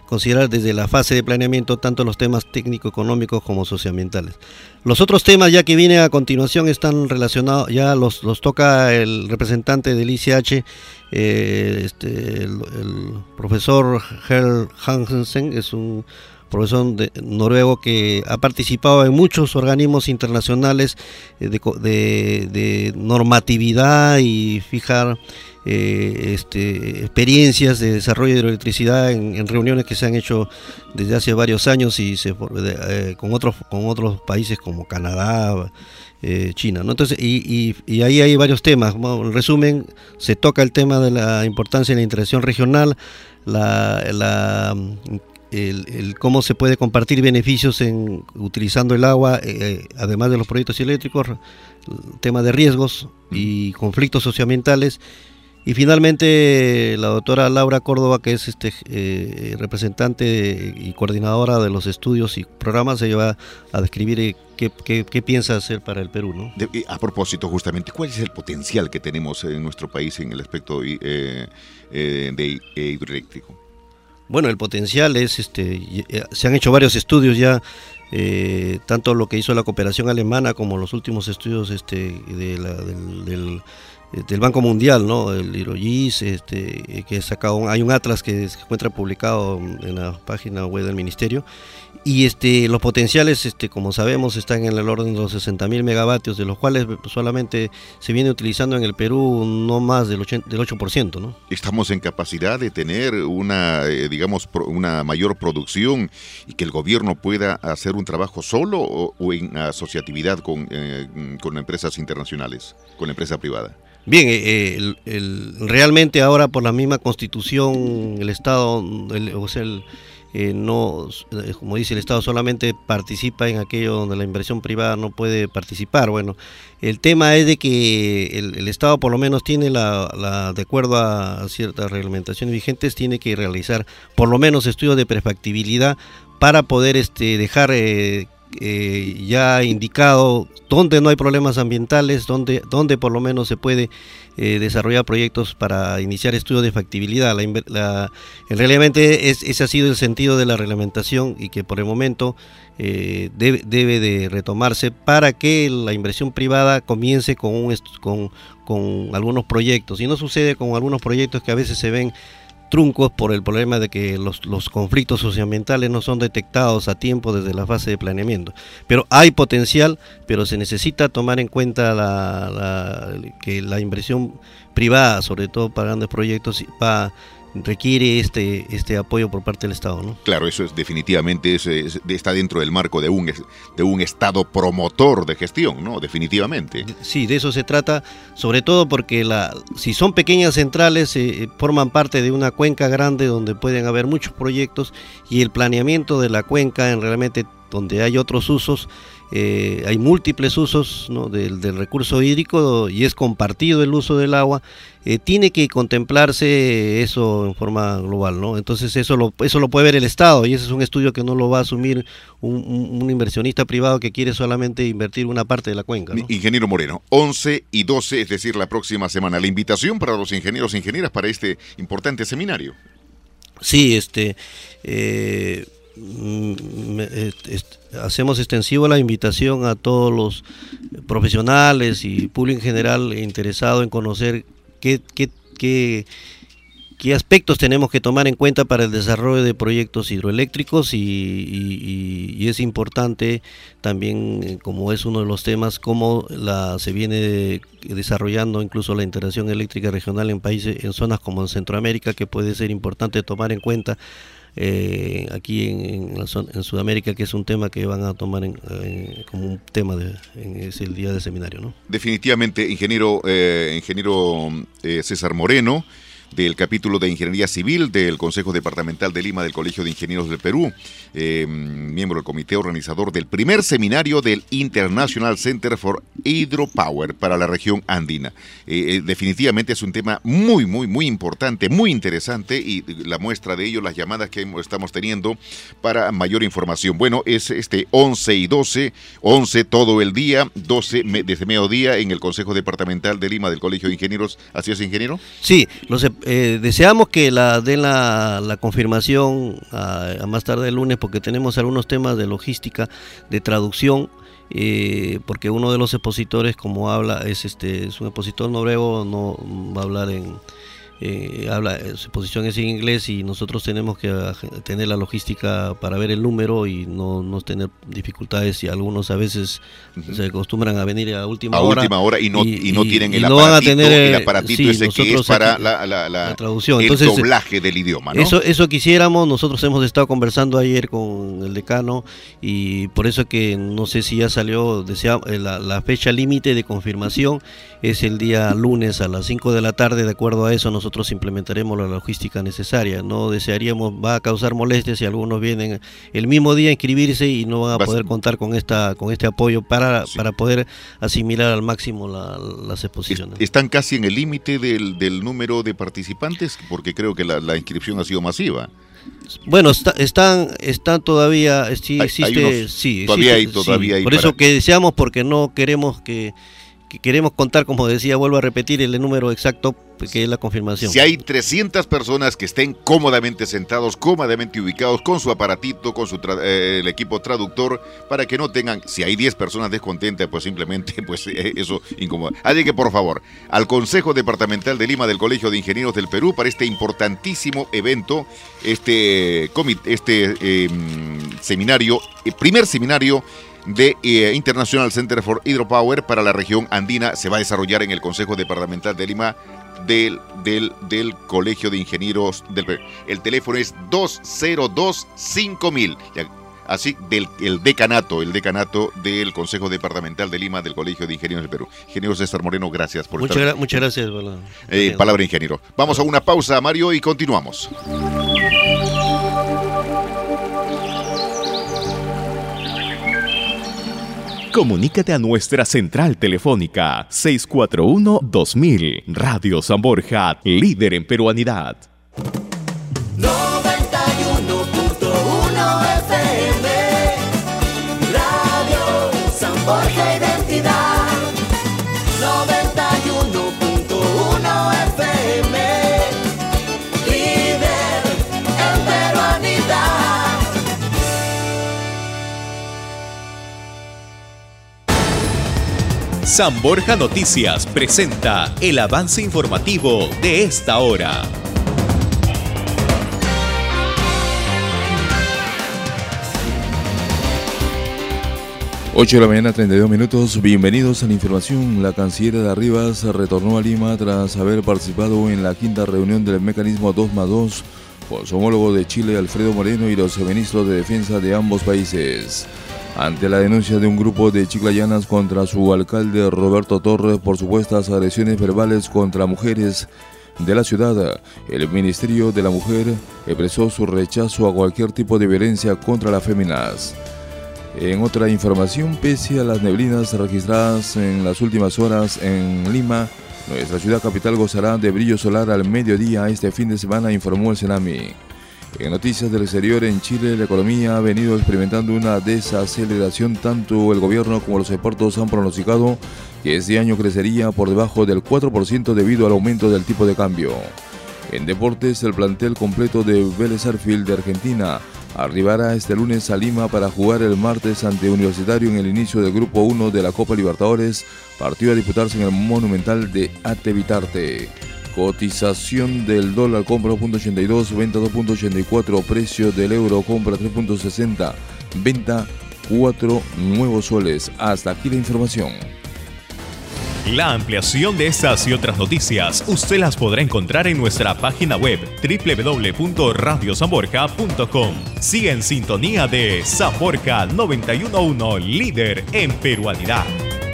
considerar desde la fase de planeamiento tanto los temas técnico-económicos como socioambientales. Los otros temas ya que vienen a continuación están relacionados, ya los, los toca el representante del I C H, eh, este, el, el profesor Herl Hansen, es un profesor de, noruego que ha participado en muchos organismos internacionales de, de, de normatividad y fijar eh, este, experiencias de desarrollo de hidroelectricidad en, en reuniones que se han hecho desde hace varios años y se, eh, con otros con otros países como Canadá, eh, China, ¿no? Entonces, y, y, y ahí hay varios temas. En resumen, se toca el tema de la importancia de la integración regional, la, la El, el cómo se puede compartir beneficios en utilizando el agua, eh, además de los proyectos eléctricos, el tema de riesgos y conflictos socioambientales, y finalmente la doctora Laura Córdoba, que es este eh, representante y coordinadora de los estudios y programas, se va a describir eh, qué, qué, qué piensa hacer para el Perú, ¿no? De, a propósito, justamente, ¿cuál es el potencial que tenemos en nuestro país en el aspecto eh, eh, de eh, hidroeléctrico? Bueno, el potencial es, este, se han hecho varios estudios ya, eh, tanto lo que hizo la cooperación alemana como los últimos estudios este, de la, del, del, del Banco Mundial, ¿no? El Hidrogis, este, que sacado, hay un atlas que se encuentra publicado en la página web del Ministerio, y este, los potenciales, este, como sabemos, están en el orden de los sesenta mil megavatios, de los cuales solamente se viene utilizando en el Perú no más del, ochenta, del ocho por ciento, ¿no? Estamos en capacidad de tener una, eh, digamos, pro, una mayor producción y que el gobierno pueda hacer un trabajo solo o, o en asociatividad con, eh, con empresas internacionales, con empresa privada. Bien, eh, el, el, realmente ahora por la misma Constitución, el Estado, el, o sea, el, Eh, no, como dice el Estado, solamente participa en aquello donde la inversión privada no puede participar. Bueno, el tema es de que el, el Estado por lo menos tiene la, la, de acuerdo a ciertas reglamentaciones vigentes, tiene que realizar por lo menos estudios de prefactibilidad para poder este, dejar eh, eh, ya indicado dónde no hay problemas ambientales, dónde, dónde por lo menos se puede Eh, desarrollar proyectos para iniciar estudios de factibilidad. La, la, realmente es, ese ha sido el sentido de la reglamentación y que por el momento eh, debe, debe de retomarse para que la inversión privada comience con, un, con, con algunos proyectos, y no sucede con algunos proyectos que a veces se ven truncos por el problema de que los, los conflictos socioambientales no son detectados a tiempo desde la fase de planeamiento. Pero hay potencial, pero se necesita tomar en cuenta la, la, que la inversión privada, sobre todo para grandes proyectos, va, requiere este, este apoyo por parte del Estado, ¿no? Claro, eso es definitivamente es, es, está dentro del marco de un, de un Estado promotor de gestión, ¿no? Definitivamente. Sí, de eso se trata, sobre todo porque la, si son pequeñas centrales, eh, forman parte de una cuenca grande donde pueden haber muchos proyectos, y el planeamiento de la cuenca, en realmente donde hay otros usos, eh, hay múltiples usos, ¿no? del, del recurso hídrico, y es compartido el uso del agua. Eh, tiene que contemplarse eso en forma global, ¿no? Entonces eso lo, eso lo puede ver el Estado, y ese es un estudio que no lo va a asumir un, un, un inversionista privado que quiere solamente invertir una parte de la cuenca, ¿no? Ingeniero Moreno, once y doce, es decir, la próxima semana, la invitación para los ingenieros e ingenieras para este importante seminario. Sí, este... Eh, hacemos extensivo la invitación a todos los profesionales y público en general interesado en conocer qué, qué, qué, qué aspectos tenemos que tomar en cuenta para el desarrollo de proyectos hidroeléctricos, y, y, y es importante también, como es uno de los temas, cómo la, se viene desarrollando incluso la integración eléctrica regional en países, en zonas como en Centroamérica, que puede ser importante tomar en cuenta. Eh, aquí en, en, la zona, en Sudamérica, que es un tema que van a tomar en, en, como un tema de, en ese día de seminario, ¿no? Definitivamente, ingeniero, eh, ingeniero eh, César Moreno, del capítulo de Ingeniería Civil del Consejo Departamental de Lima del Colegio de Ingenieros del Perú, eh, miembro del comité organizador del primer seminario del International Center for Hydropower para la región andina. Eh, eh, definitivamente es un tema muy, muy, muy importante, muy interesante, y la muestra de ello, las llamadas que estamos teniendo para mayor información. Bueno, es este once y doce, once todo el día, doce me, desde mediodía en el Consejo Departamental de Lima del Colegio de Ingenieros. ¿Así es, ingeniero? Sí, los eh, deseamos que la den la, la confirmación a, a más tarde el lunes, porque tenemos algunos temas de logística, de traducción, eh, porque uno de los expositores, como habla, es este es un expositor noruego, no va a hablar en Eh, habla, su posición es en inglés y nosotros tenemos que tener la logística para ver el número y no, no tener dificultades, y algunos a veces uh-huh. se acostumbran a venir a última a hora última hora y no, y, y no tienen y el, no aparatito, van a tener, el aparatito sí, ese que es para aquí, la, la, la, la traducción, el entonces, doblaje del idioma, ¿no? Eso, eso quisiéramos. Nosotros hemos estado conversando ayer con el decano y por eso que no sé si ya salió, desea, la, la fecha límite de confirmación es el día lunes a las cinco de la tarde. De acuerdo a eso nosotros implementaremos la logística necesaria. No desearíamos, va a causar molestias si algunos vienen el mismo día a inscribirse y no van a poder contar con esta con este apoyo para, sí. para poder asimilar al máximo la, las exposiciones. Están casi en el límite del, del número de participantes, porque creo que la, la inscripción ha sido masiva. Bueno, está, están están todavía, sí, hay, existe, hay unos, sí, todavía existe, hay, todavía sí. hay Por para... eso que deseamos, porque no queremos que, que queremos contar, como decía, vuelvo a repetir, el número exacto que es la confirmación. Si hay trescientas personas que estén cómodamente sentados, cómodamente ubicados, con su aparatito, con su tra- eh, el equipo traductor, para que no tengan, si hay diez personas descontentas, pues simplemente pues eh, eso incomoda. Así que por favor, al Consejo Departamental de Lima del Colegio de Ingenieros del Perú, para este importantísimo evento, este, comit- este eh, seminario, el primer seminario de eh, International Center for Hydropower para la región andina, se va a desarrollar en el Consejo Departamental de Lima del, del, del Colegio de Ingenieros del Perú. El teléfono es dos cero dos cinco mil. Así, del el decanato, el decanato del Consejo Departamental de Lima del Colegio de Ingenieros del Perú. Ingeniero César Moreno, gracias por muchas estar. Gra- muchas gracias. Bueno, eh, palabra ingeniero. Vamos a una pausa, Mario, y continuamos. Comunícate a nuestra central telefónica seis cuatro uno dos mil. Radio San Borja, líder en peruanidad. noventa y uno punto uno F M, Radio San Borja Identidad. noventa y uno punto uno F M, líder en peruanidad. San Borja Noticias presenta el avance informativo de esta hora. ocho de la mañana, treinta y dos minutos. Bienvenidos a la información. La canciller de Arribas retornó a Lima tras haber participado en la quinta reunión del mecanismo dos más dos con su homólogo de Chile, Alfredo Moreno, y los ministros de defensa de ambos países. Ante la denuncia de un grupo de chiclayanas contra su alcalde Roberto Torres por supuestas agresiones verbales contra mujeres de la ciudad, el Ministerio de la Mujer expresó su rechazo a cualquier tipo de violencia contra las féminas. En otra información, pese a las neblinas registradas en las últimas horas en Lima, nuestra ciudad capital gozará de brillo solar al mediodía este fin de semana, informó el CENAMI. En noticias del exterior, en Chile, la economía ha venido experimentando una desaceleración. Tanto el gobierno como los expertos han pronosticado que este año crecería por debajo del cuatro por ciento debido al aumento del tipo de cambio. En deportes, el plantel completo de Vélez Sarsfield de Argentina arribará este lunes a Lima para jugar el martes ante Universitario en el inicio del Grupo uno de la Copa Libertadores, partido a disputarse en el Monumental de Atevitarte. Cotización del dólar: compra dos punto ochenta y dos, venta dos punto ochenta y cuatro, precio del euro: compra tres punto sesenta, venta cuatro nuevos soles. Hasta aquí la información. La ampliación de estas y otras noticias usted las podrá encontrar en nuestra página web doble u doble u doble u punto radio san borja punto com. Sigue en sintonía de San Borja noventa y uno punto uno, líder en peruanidad.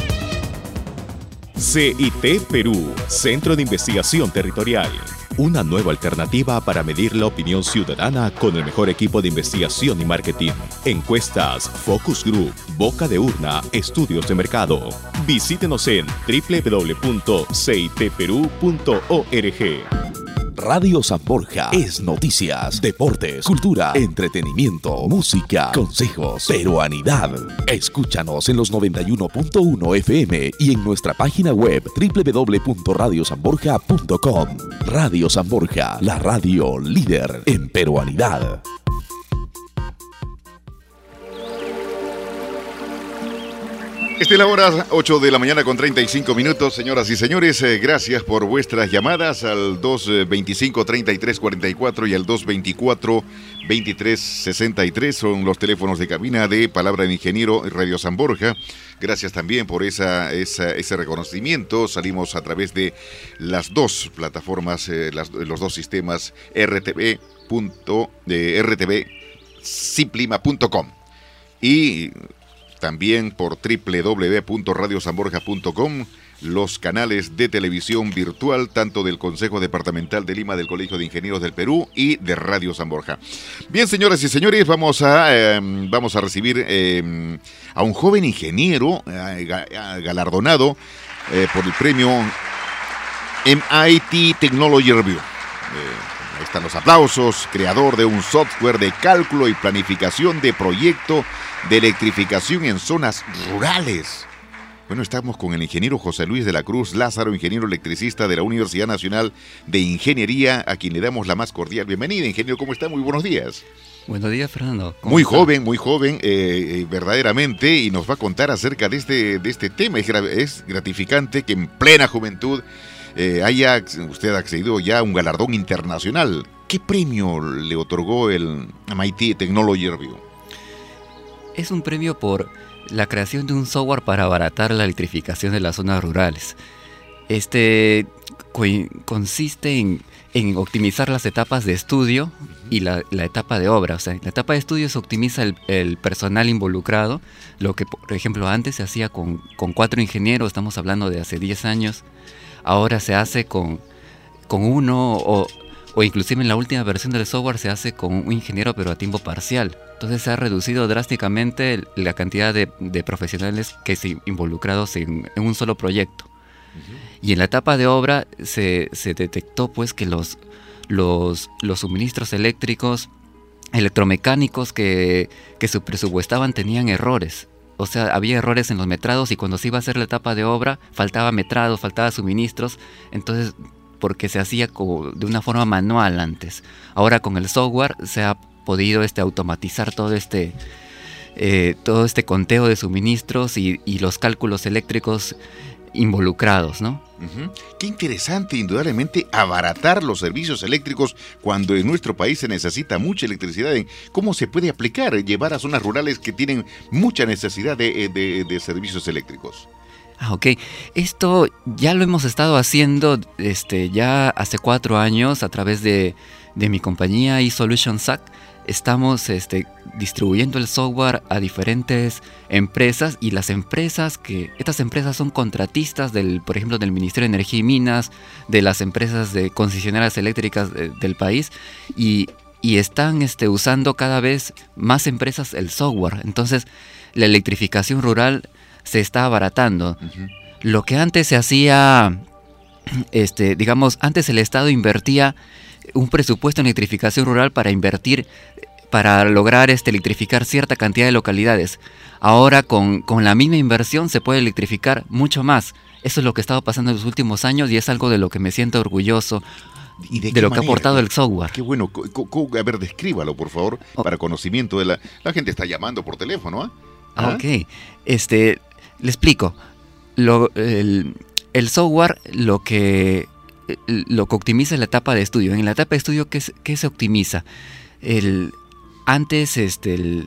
C I T Perú, Centro de Investigación Territorial. Una nueva alternativa para medir la opinión ciudadana con el mejor equipo de investigación y marketing. Encuestas, focus group, boca de urna, estudios de mercado. Visítenos en doble u doble u doble u punto c i t perú punto org. Radio San Borja es noticias, deportes, cultura, entretenimiento, música, consejos, peruanidad. Escúchanos en los noventa y uno punto uno F M y en nuestra página web doble u doble u doble u punto radio san borja punto com. Radio San Borja, la radio líder en peruanidad. Esta es la hora ocho de la mañana con treinta y cinco minutos, señoras y señores. Eh, gracias por vuestras llamadas al dos veinticinco, treinta y tres cuarenta y cuatro y al dos veinticuatro, veintitrés sesenta y tres. Son los teléfonos de cabina de Palabra de Ingeniero Radio San Borja. Gracias también por esa, esa, ese reconocimiento. Salimos a través de las dos plataformas, eh, las, los dos sistemas R T V, punto, de R T V Ciplima punto com y también por doble u doble u doble u punto radio san borja punto com, los canales de televisión virtual, tanto del Consejo Departamental de Lima, del Colegio de Ingenieros del Perú y de Radio San Borja. Bien, señoras y señores, vamos a, eh, vamos a recibir eh, a un joven ingeniero eh, galardonado eh, por el premio M I T Technology Review. Eh, ahí están los aplausos. Creador de un software de cálculo y planificación de proyecto de electrificación en zonas rurales. Bueno, estamos con el ingeniero José Luis de la Cruz Lázaro, ingeniero electricista de la Universidad Nacional de Ingeniería, a quien le damos la más cordial bienvenida. Ingeniero, ¿cómo está? Muy buenos días. Buenos días, Fernando. Muy está? joven, muy joven, eh, verdaderamente, y nos va a contar acerca de este, de este tema. Es, gra- es gratificante que en plena juventud eh, haya usted accedido ya a un galardón internacional. ¿Qué premio le otorgó el M I T Technology Review? Es un premio por la creación de un software para abaratar la electrificación de las zonas rurales. Este co- consiste en, en optimizar las etapas de estudio y la, la etapa de obra. O sea, en la etapa de estudio se optimiza el, el personal involucrado, lo que, por ejemplo, antes se hacía con, con cuatro ingenieros, estamos hablando de hace diez años. Ahora se hace con, con uno o, o inclusive en la última versión del software se hace con un ingeniero pero a tiempo parcial. Entonces se ha reducido drásticamente la cantidad de, de profesionales que se involucrados en, en un solo proyecto. Uh-huh. Y en la etapa de obra se, se detectó pues que los, los, los suministros eléctricos, electromecánicos que, que se presupuestaban tenían errores. O sea, había errores en los metrados y cuando se iba a hacer la etapa de obra faltaba metrados, faltaba suministros. Entonces, porque se hacía como de una forma manual antes. Ahora con el software se ha podido este, automatizar todo este, eh, todo este conteo de suministros y, y los cálculos eléctricos involucrados, ¿no? Uh-huh. Qué interesante, indudablemente, abaratar los servicios eléctricos cuando en nuestro país se necesita mucha electricidad. ¿Cómo se puede aplicar, llevar a zonas rurales que tienen mucha necesidad de, de, de servicios eléctricos? Ah, ok. Esto ya lo hemos estado haciendo este, ya hace cuatro años a través de, de mi compañía eSolution S A C. Estamos este, distribuyendo el software a diferentes empresas y las empresas que, estas empresas son contratistas del, por ejemplo, del Ministerio de Energía y Minas, de las empresas de concesionarias eléctricas de, del país y, y están este, usando cada vez más empresas el software. Entonces, la electrificación rural se está abaratando. Uh-huh. Lo que antes se hacía, este, digamos, antes el Estado invertía un presupuesto en electrificación rural para invertir, para lograr este, electrificar cierta cantidad de localidades. Ahora con, con la misma inversión se puede electrificar mucho más. Eso es lo que ha estado pasando en los últimos años y es algo de lo que me siento orgulloso. ¿Y de, de lo manera? Que ha aportado el software. Qué bueno. A ver, descríbalo, por favor, oh. para conocimiento de la... La gente está llamando por teléfono, ¿eh? ¿Ah? Ok. Este, le explico. Lo, el, el software lo que... lo que optimiza es la etapa de estudio. En la etapa de estudio, ¿qué, qué se optimiza? El, antes este, el,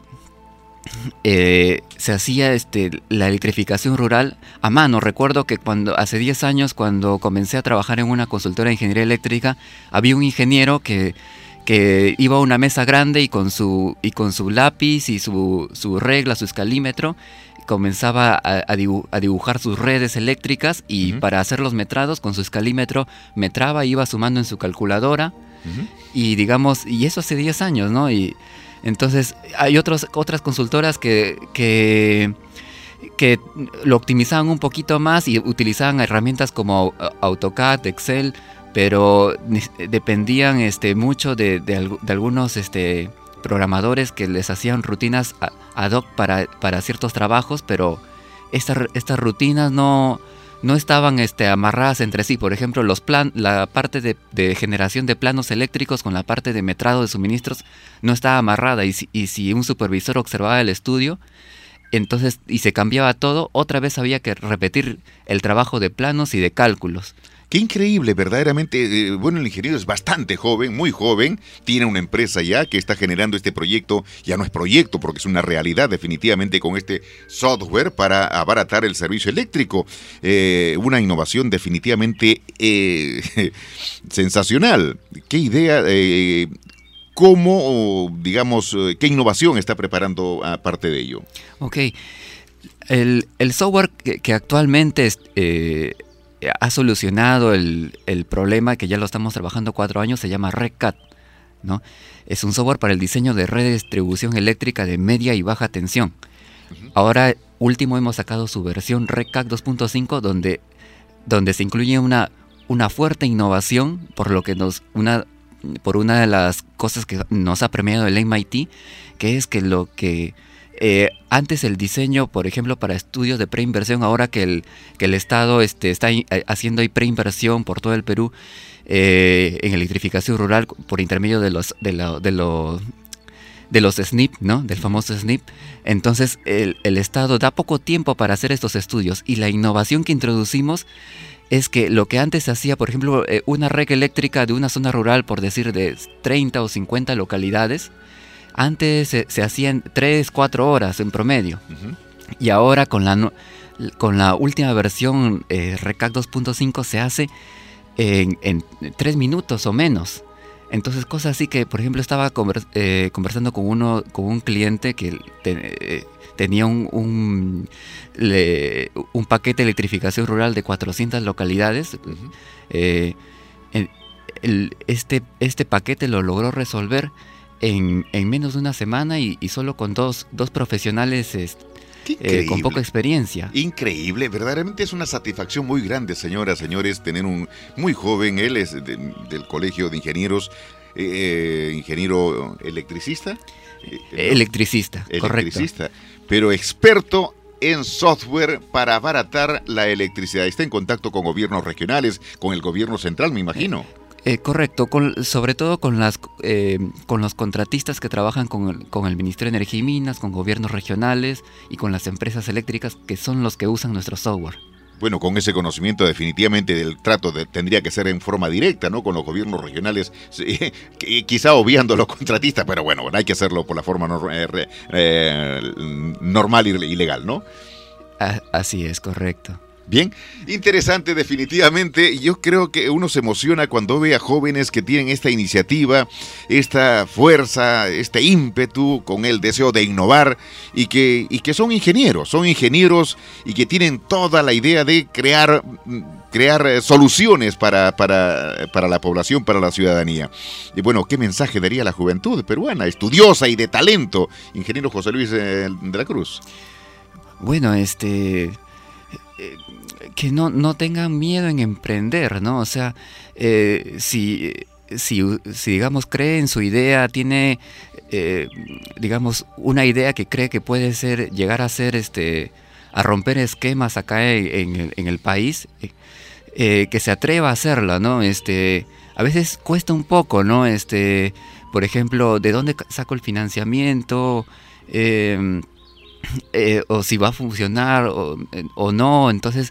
eh, se hacía este, la electrificación rural a mano. Recuerdo que cuando hace diez años, cuando comencé a trabajar en una consultora de ingeniería eléctrica, había un ingeniero que, que iba a una mesa grande y con su, y con su lápiz y su, su regla, su escalímetro, comenzaba a, a, dibu- a dibujar sus redes eléctricas y uh-huh. para hacer los metrados con su escalímetro metraba, iba sumando en su calculadora uh-huh. y digamos, y eso hace diez años, ¿no? Y entonces hay otros, otras consultoras que, que, que lo optimizaban un poquito más y utilizaban herramientas como AutoCAD, Excel pero dependían este, mucho de, de, de algunos este, programadores que les hacían rutinas ad hoc para, para ciertos trabajos, pero estas, estas rutinas no, no estaban este, amarradas entre sí. Por ejemplo, los plan, la parte de, de generación de planos eléctricos con la parte de metrado de suministros no estaba amarrada, y si, y si un supervisor observaba el estudio, entonces, y se cambiaba todo, otra vez había que repetir el trabajo de planos y de cálculos. Qué increíble, verdaderamente. Eh, bueno, el ingeniero es bastante joven, muy joven, tiene una empresa ya que está generando este proyecto, ya no es proyecto porque es una realidad definitivamente con este software para abaratar el servicio eléctrico. Eh, una innovación definitivamente eh, sensacional. ¿Qué idea? Eh, ¿Cómo, digamos, qué innovación está preparando aparte de ello? Ok, el, el software que, que actualmente es, eh, ha solucionado el, el problema, que ya lo estamos trabajando cuatro años, se llama RECAT, ¿no? Es un software para el diseño de red de distribución eléctrica de media y baja tensión. Uh-huh. Ahora, último, hemos sacado su versión RECAT dos punto cinco, donde, donde se incluye una, una fuerte innovación, por lo que nos... una por una de las cosas que nos ha premiado el M I T, que es que lo que eh, antes el diseño, por ejemplo, para estudios de preinversión, ahora que el, que el Estado este, está haciendo ahí preinversión por todo el Perú eh, en electrificación rural por intermedio de los de, la, de, lo, de los S N I P, ¿no? Del famoso S N I P. Entonces el, el Estado da poco tiempo para hacer estos estudios, y la innovación que introducimos es que lo que antes se hacía, por ejemplo, eh, una red eléctrica de una zona rural, por decir de treinta o cincuenta localidades, antes se, se hacían tres, cuatro horas en promedio. Uh-huh. Y ahora con la, con la última versión eh, RECAT dos punto cinco se hace en, en tres minutos o menos. Entonces, cosas así que, por ejemplo, estaba convers- eh, conversando con uno con un cliente que te, eh, tenía un, un, le, un paquete de electrificación rural de cuatrocientas localidades. Uh-huh. eh, el, el, este, este paquete lo logró resolver en, en menos de una semana, y, y solo con dos, dos profesionales eh, con poca experiencia. Increíble, verdaderamente es una satisfacción muy grande, señoras, señores, tener un muy joven, él es de, del Colegio de Ingenieros, eh, ingeniero electricista. Eh, electricista, ¿no? correcto. Electricista, pero experto en software para abaratar la electricidad. Está en contacto con gobiernos regionales, con el gobierno central, me imagino. Eh, correcto, con, sobre todo con las eh, con los contratistas que trabajan con el, con el Ministerio de Energía y Minas, con gobiernos regionales y con las empresas eléctricas, que son los que usan nuestro software. Bueno, con ese conocimiento definitivamente del trato de, tendría que ser en forma directa, ¿no? Con los gobiernos regionales, sí, quizá obviando a los contratistas, pero bueno, hay que hacerlo por la forma no, eh, eh, normal y legal, ¿no? Ah, así es, correcto. Bien, interesante definitivamente. Yo creo que uno se emociona cuando ve a jóvenes que tienen esta iniciativa, esta fuerza, este ímpetu, con el deseo de innovar, y que, y que son ingenieros, son ingenieros y que tienen toda la idea de crear, crear soluciones para, para, para la población, para la ciudadanía. Y bueno, ¿qué mensaje daría a la juventud peruana, estudiosa y de talento, ingeniero José Luis de la Cruz? Bueno, este... Eh, que no, no tengan miedo en emprender, ¿no? O sea, eh, si, si, si, digamos, cree en su idea, tiene, eh, digamos, una idea que cree que puede ser, llegar a ser, este, a romper esquemas acá en, en, el, en el país, eh, que se atreva a hacerla, ¿no? Este, a veces cuesta un poco, ¿no? Este, por ejemplo, ¿de dónde saco el financiamiento? Eh, Eh, o si va a funcionar o, o no. Entonces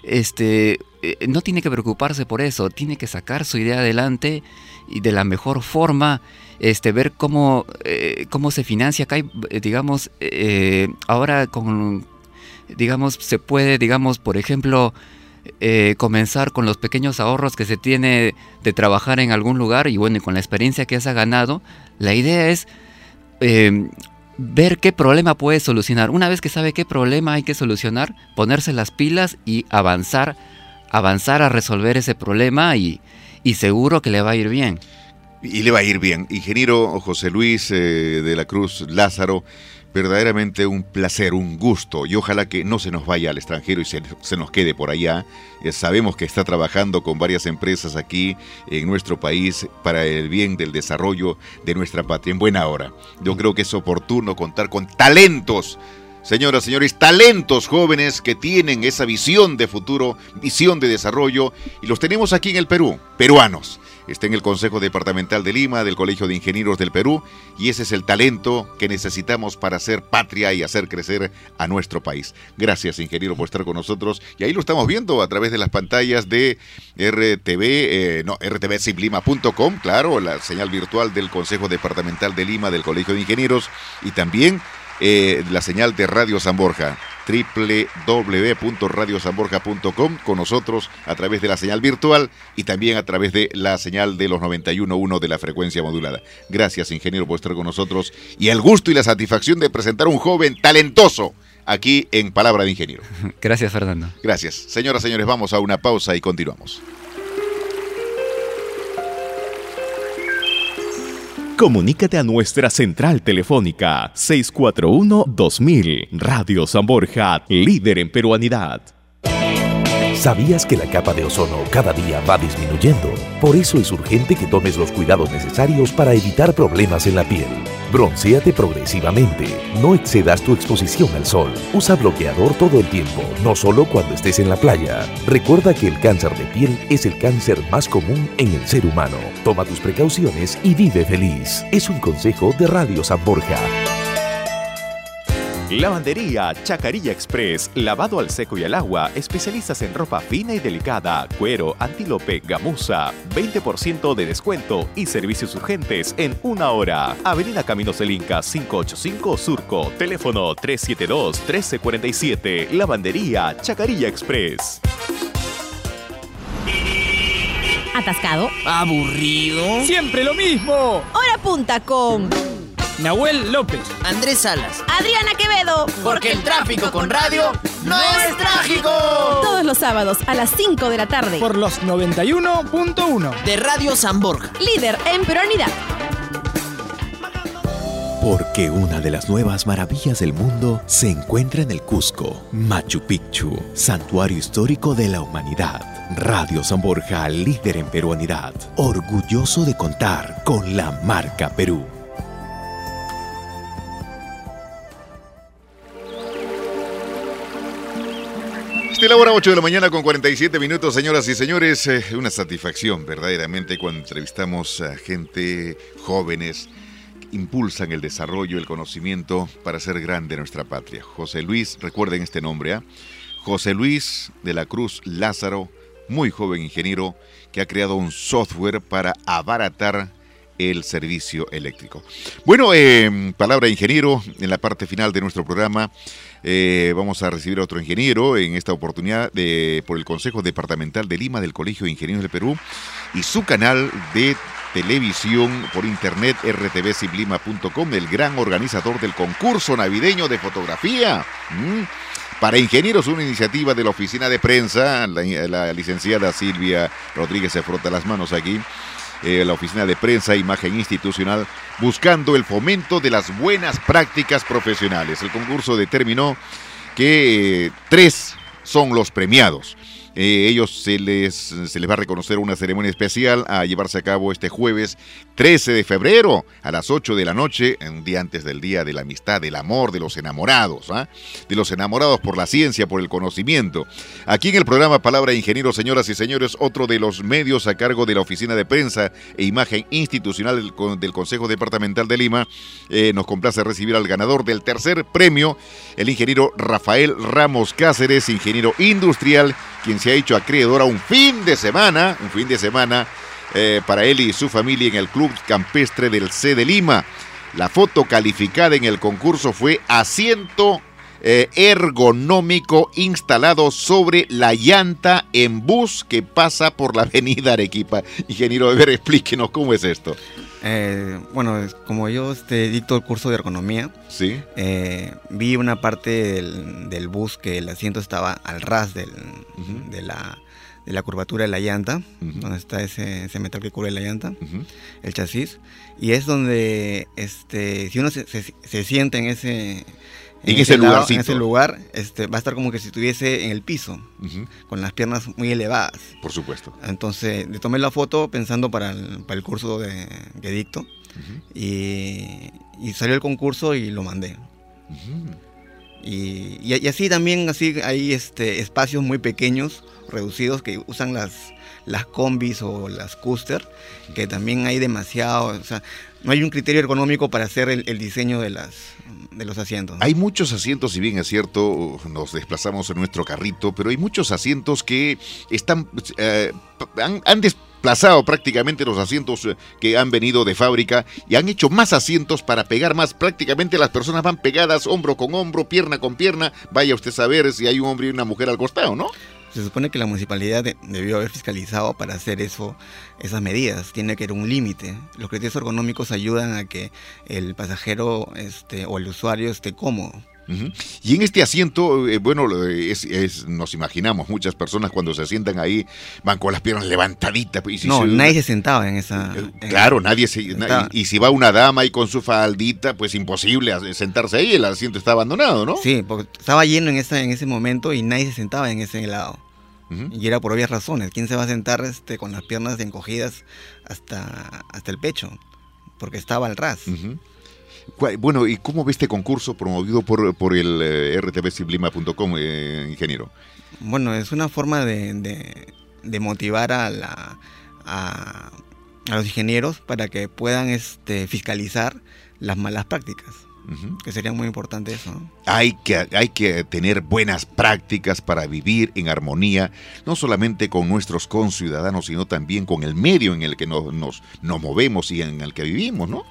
este eh, no tiene que preocuparse por eso, tiene que sacar su idea adelante y de la mejor forma, este ver cómo eh, cómo se financia acá. Digamos, eh, ahora con digamos se puede, digamos, por ejemplo, eh, comenzar con los pequeños ahorros que se tiene de trabajar en algún lugar, y bueno, y con la experiencia que se ha ganado, la idea es eh, ver qué problema puede solucionar. Una vez que sabe qué problema hay que solucionar, ponerse las pilas y avanzar, avanzar a resolver ese problema, y, y seguro que le va a ir bien. Y le va a ir bien. Ingeniero José Luis eh, de la Cruz Lázaro, verdaderamente un placer, un gusto, y ojalá que no se nos vaya al extranjero y se, se nos quede por allá. Eh, sabemos que está trabajando con varias empresas aquí en nuestro país para el bien del desarrollo de nuestra patria en buena hora. Yo creo que es oportuno contar con talentos, señoras, señores, talentos jóvenes que tienen esa visión de futuro, visión de desarrollo, y los tenemos aquí en el Perú, peruanos. Está en el Consejo Departamental de Lima, del Colegio de Ingenieros del Perú, y ese es el talento que necesitamos para hacer patria y hacer crecer a nuestro país. Gracias, ingeniero, por estar con nosotros, y ahí lo estamos viendo a través de las pantallas de R T V, eh, no, r t v s i b lima punto com, claro, la señal virtual del Consejo Departamental de Lima, del Colegio de Ingenieros, y también eh, la señal de Radio San Borja, doble u doble u doble u punto radio san borja punto com, con nosotros a través de la señal virtual y también a través de la señal de los noventa y uno punto uno de la frecuencia modulada. Gracias, ingeniero, por estar con nosotros y el gusto y la satisfacción de presentar a un joven talentoso aquí en Palabra de Ingeniero. Gracias, Fernando. Gracias. Señoras, señores, vamos a una pausa y continuamos. Comunícate a nuestra central telefónica seis cuatro uno dos mil. Radio San Borja, líder en peruanidad. ¿Sabías que la capa de ozono cada día va disminuyendo? Por eso es urgente que tomes los cuidados necesarios para evitar problemas en la piel. Broncéate progresivamente. No excedas tu exposición al sol. Usa bloqueador todo el tiempo, no solo cuando estés en la playa. Recuerda que el cáncer de piel es el cáncer más común en el ser humano. Toma tus precauciones y vive feliz. Es un consejo de Radio San Borja. Lavandería Chacarilla Express, lavado al seco y al agua, especialistas en ropa fina y delicada, cuero, antílope, gamuza, veinte por ciento de descuento y servicios urgentes en una hora. Avenida Caminos del Inca quinientos ochenta y cinco Surco, teléfono tres siete dos, uno tres cuatro siete, Lavandería Chacarilla Express. ¿Atascado? ¿Aburrido? ¡Siempre lo mismo! Hora punta con Nahuel López, Andrés Salas, Adriana Quevedo. Porque el tráfico con radio no es trágico. Todos los sábados a las cinco de la tarde. Por los noventa y uno punto uno de Radio San Borja, líder en peruanidad. Porque una de las nuevas maravillas del mundo se encuentra en el Cusco, Machu Picchu, santuario histórico de la humanidad. Radio San Borja, líder en peruanidad. Orgulloso de contar con la marca Perú. Esta es la hora ocho de la mañana con cuarenta y siete minutos, señoras y señores. Eh, una satisfacción verdaderamente cuando entrevistamos a gente jóvenes que impulsan el desarrollo, el conocimiento para hacer grande nuestra patria. José Luis, recuerden este nombre, ¿eh? José Luis de la Cruz Lázaro, muy joven ingeniero que ha creado un software para abaratar el servicio eléctrico. Bueno, eh, palabra ingeniero, en la parte final de nuestro programa eh, vamos a recibir a otro ingeniero, en esta oportunidad de, por el Consejo Departamental de Lima del Colegio de Ingenieros del Perú y su canal de televisión por internet r t v s i b lima punto com, el gran organizador del concurso navideño de fotografía. ¿Mm? Para ingenieros, una iniciativa de la oficina de prensa, la, la licenciada Silvia Rodríguez se frota las manos aquí, eh, la oficina de prensa e imagen institucional, buscando el fomento de las buenas prácticas profesionales. El concurso determinó que eh, tres son los premiados. Eh, ellos se les, se les va a reconocer una ceremonia especial a llevarse a cabo este jueves trece de febrero a las ocho de la noche, un día antes del Día de la Amistad, del Amor, de los enamorados, ¿eh? de los enamorados por la ciencia, por el conocimiento. Aquí en el programa Palabra de Ingeniero, señoras y señores, otro de los medios a cargo de la Oficina de Prensa e Imagen Institucional del, del Consejo Departamental de Lima, eh, nos complace recibir al ganador del tercer premio, el ingeniero Rafael Ramos Cáceres, ingeniero industrial, quien se ha hecho acreedor a un fin de semana, un fin de semana eh, para él y su familia en el Club Campestre del C de Lima. La foto calificada en el concurso fue asiento eh, ergonómico instalado sobre la llanta en bus que pasa por la avenida Arequipa. Ingeniero, a ver, explíquenos cómo es esto. Eh, bueno, como yo este, dicto el curso de ergonomía, ¿sí? eh, vi una parte del, del bus que el asiento estaba al ras del, uh-huh. de, la, de la curvatura de la llanta, Uh-huh. donde está ese, ese metal que cubre la llanta, Uh-huh. el chasis, y es donde este, si uno se, se, se siente en ese, En ese lado, lugarcito. en ese lugar, este, va a estar como que si estuviese en el piso, Uh-huh. con las piernas muy elevadas. Por supuesto. Entonces, le tomé la foto pensando para el, para el curso de, que dicto, Uh-huh. y, y salió el concurso y lo mandé. Uh-huh. Y, y, y así también así hay este, espacios muy pequeños, reducidos, que usan las, las combis o las Custer, que también hay demasiado, o sea, no hay un criterio ergonómico para hacer el, el diseño de, las, de los asientos, ¿no? Hay muchos asientos, si bien es cierto, nos desplazamos en nuestro carrito, pero hay muchos asientos que están eh, han, han desplazado prácticamente los asientos que han venido de fábrica y han hecho más asientos para pegar más. Prácticamente las personas van pegadas hombro con hombro, pierna con pierna. Vaya usted a saber si hay un hombre y una mujer al costado, ¿no? Se supone que la municipalidad de, debió haber fiscalizado para hacer eso, esas medidas. Tiene que haber un límite. Los criterios ergonómicos ayudan a que el pasajero este, o el usuario esté cómodo. Uh-huh. Y en este asiento, eh, bueno, es, es, nos imaginamos, muchas personas cuando se sientan ahí van con las piernas levantaditas. Y si no, se, nadie se sentaba en esa... Eh, en claro, nadie se... Na, y, y si va una dama ahí con su faldita, pues imposible sentarse ahí, el asiento está abandonado, ¿no? Sí, porque estaba lleno en, esa, en ese momento y nadie se sentaba en ese lado. Uh-huh. Y era por obvias razones. ¿Quién se va a sentar este, con las piernas encogidas hasta, hasta el pecho? Porque estaba al ras. Uh-huh. Bueno, ¿y cómo ve este concurso promovido por, por el eh, r t v sublima punto com, eh, ingeniero? Bueno, es una forma de, de, de motivar a, la, a, a los ingenieros para que puedan este, fiscalizar las malas prácticas. Uh-huh. Que sería muy importante eso, ¿no? Hay que, hay que tener buenas prácticas para vivir en armonía, no solamente con nuestros conciudadanos, sino también con el medio en el que nos, nos, nos movemos y en el que vivimos, ¿no?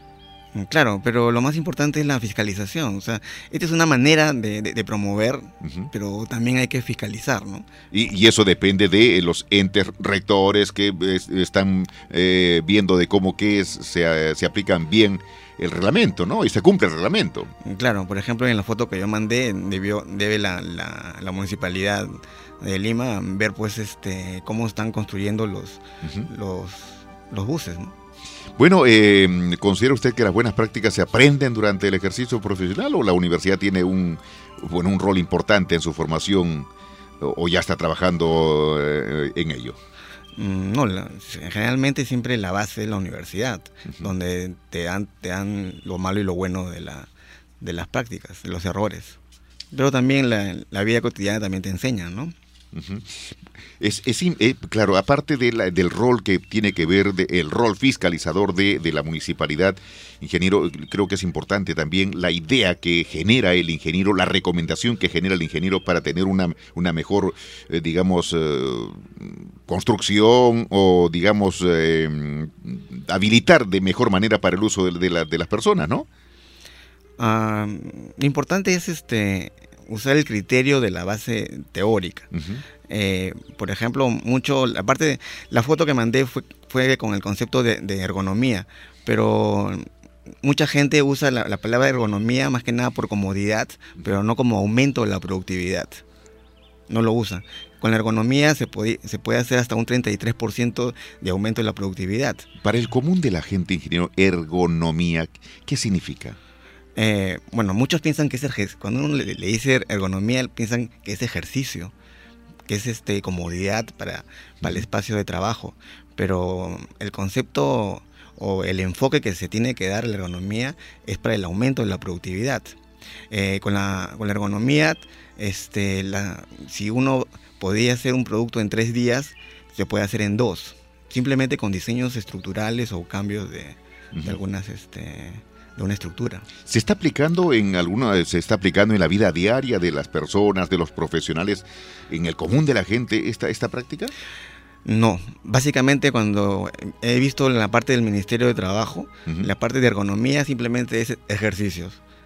Claro, pero lo más importante es la fiscalización. O sea, esta es una manera de, de, de promover, uh-huh. pero también hay que fiscalizar, ¿no? Y, y eso depende de los entes rectores que es, están eh, viendo de cómo que es, se, se aplican bien el reglamento, ¿no? Y se cumple el reglamento. Claro, por ejemplo, en la foto que yo mandé, debió, debe la, la, la municipalidad de Lima ver, pues, este, cómo están construyendo los, uh-huh. los, los buses, ¿no? Bueno, eh, ¿considera usted que las buenas prácticas se aprenden durante el ejercicio profesional o la universidad tiene un, bueno, un rol importante en su formación o, o ya está trabajando eh, en ello? No, la, generalmente siempre la base es la universidad, uh-huh. donde te dan, te dan lo malo y lo bueno de, la, de las prácticas, de los errores. Pero también la, la vida cotidiana también te enseña, ¿no? Uh-huh. Es, es, eh, claro, aparte de la, del rol que tiene que ver, de, el rol fiscalizador de, de la municipalidad, ingeniero, creo que es importante también la idea que genera el ingeniero, la recomendación que genera el ingeniero para tener una, una mejor, eh, digamos, eh, construcción o, digamos, eh, habilitar de mejor manera para el uso de, de, la, de las personas, ¿no? Uh, lo importante es este... usar el criterio de la base teórica. Uh-huh. Eh, por ejemplo, mucho, aparte de la foto que mandé fue, fue con el concepto de, de ergonomía, pero mucha gente usa la, la palabra ergonomía más que nada por comodidad, uh-huh. pero no como aumento de la productividad. No lo usa. Con la ergonomía se puede, se puede hacer hasta un treinta y tres por ciento de aumento de la productividad. Para el común de la gente, ingeniero, ergonomía, ¿qué significa? Eh, bueno, muchos piensan que es ejercicio. Cuando uno le, le dice ergonomía, piensan que es ejercicio, que es este comodidad para, para el espacio de trabajo. Pero el concepto o el enfoque que se tiene que dar a la ergonomía es para el aumento de la productividad. Eh, con, la, con la ergonomía, este, la, si uno podía hacer un producto en tres días, se puede hacer en dos. Simplemente con diseños estructurales o cambios de, uh-huh. de algunas... Este, de una estructura. ¿Se está aplicando en alguna, se está aplicando en la vida diaria de las personas, de los profesionales, en el común de la gente esta, esta práctica? No, básicamente cuando he visto en la parte del Ministerio de Trabajo, uh-huh. la parte de ergonomía simplemente es ejercicios.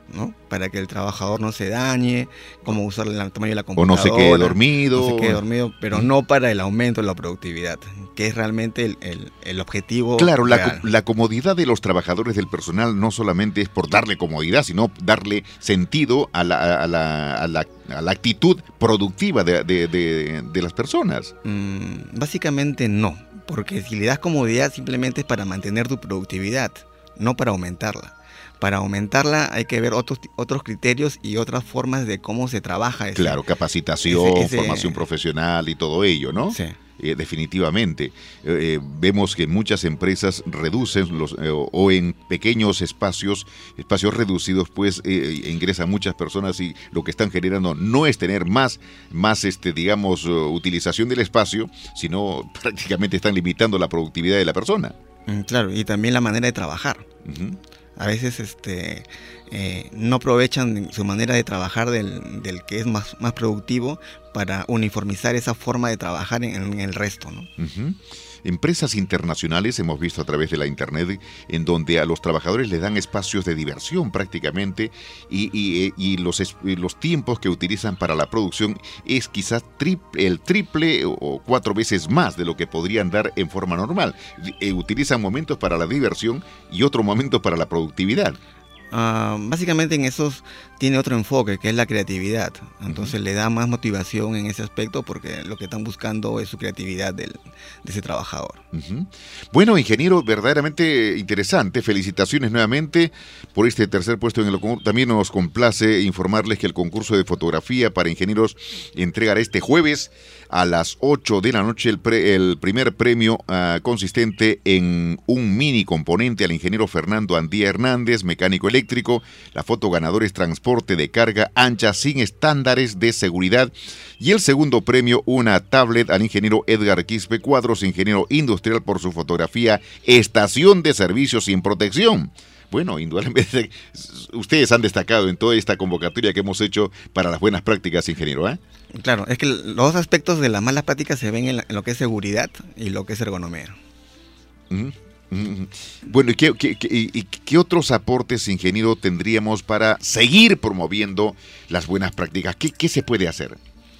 ¿no? Para que el trabajador no se dañe, cómo usar el tamaño de la computadora. O no se quede dormido. No se quede dormido, pero ¿Mm? no para el aumento de la productividad, que es realmente el, el, el objetivo. Claro, real. La, la comodidad de los trabajadores del personal no solamente es por darle comodidad, sino darle sentido a la, a la, a la, a la actitud productiva de, de, de, de las personas. Mm, básicamente no, porque si le das comodidad simplemente es para mantener tu productividad, no para aumentarla. Para aumentarla hay que ver otros otros criterios y otras formas de cómo se trabaja. Ese, claro, capacitación, ese, ese, formación profesional y todo ello, ¿no? Sí. Eh, definitivamente. Eh, vemos que muchas empresas reducen los, eh, o en pequeños espacios, espacios reducidos, pues eh, ingresan muchas personas y lo que están generando no es tener más, más este, digamos, uh, utilización del espacio, sino prácticamente están limitando la productividad de la persona. Mm, claro, y también la manera de trabajar. Uh-huh. A veces este, eh, no aprovechan su manera de trabajar del, del que es más, más productivo para uniformizar esa forma de trabajar en, en el resto, ¿no? Uh-huh. Empresas internacionales hemos visto a través de la internet en donde a los trabajadores les dan espacios de diversión prácticamente y, y, y los, los tiempos que utilizan para la producción es quizás triple, el triple o cuatro veces más de lo que podrían dar en forma normal. Eh, utilizan momentos para la diversión y otro momento para la productividad. Uh, básicamente en esos tiene otro enfoque, que es la creatividad. Entonces uh-huh. le da más motivación en ese aspecto porque lo que están buscando es su creatividad del, de ese trabajador. Uh-huh. Bueno, ingeniero, verdaderamente interesante. Felicitaciones nuevamente por este tercer puesto en el concurso. También nos complace informarles que el concurso de fotografía para ingenieros entregará este jueves a las ocho de la noche el, pre, el primer premio uh, consistente en un mini componente al ingeniero Fernando Andía Hernández, mecánico eléctrico. La foto ganadora es transporte de carga ancha sin estándares de seguridad. Y el segundo premio, una tablet al ingeniero Edgar Quispe Cuadros, ingeniero industrial, por su fotografía Estación de Servicio sin Protección. Bueno, indudablemente ustedes han destacado en toda esta convocatoria que hemos hecho para las buenas prácticas, ingeniero, ¿eh? Claro, es que los dos aspectos de las malas prácticas se ven en, la, en lo que es seguridad y lo que es ergonomía. Uh-huh. Uh-huh. Bueno, ¿y qué, qué, qué, y qué otros aportes, ingeniero, tendríamos para seguir promoviendo las buenas prácticas? ¿Qué, qué se puede hacer?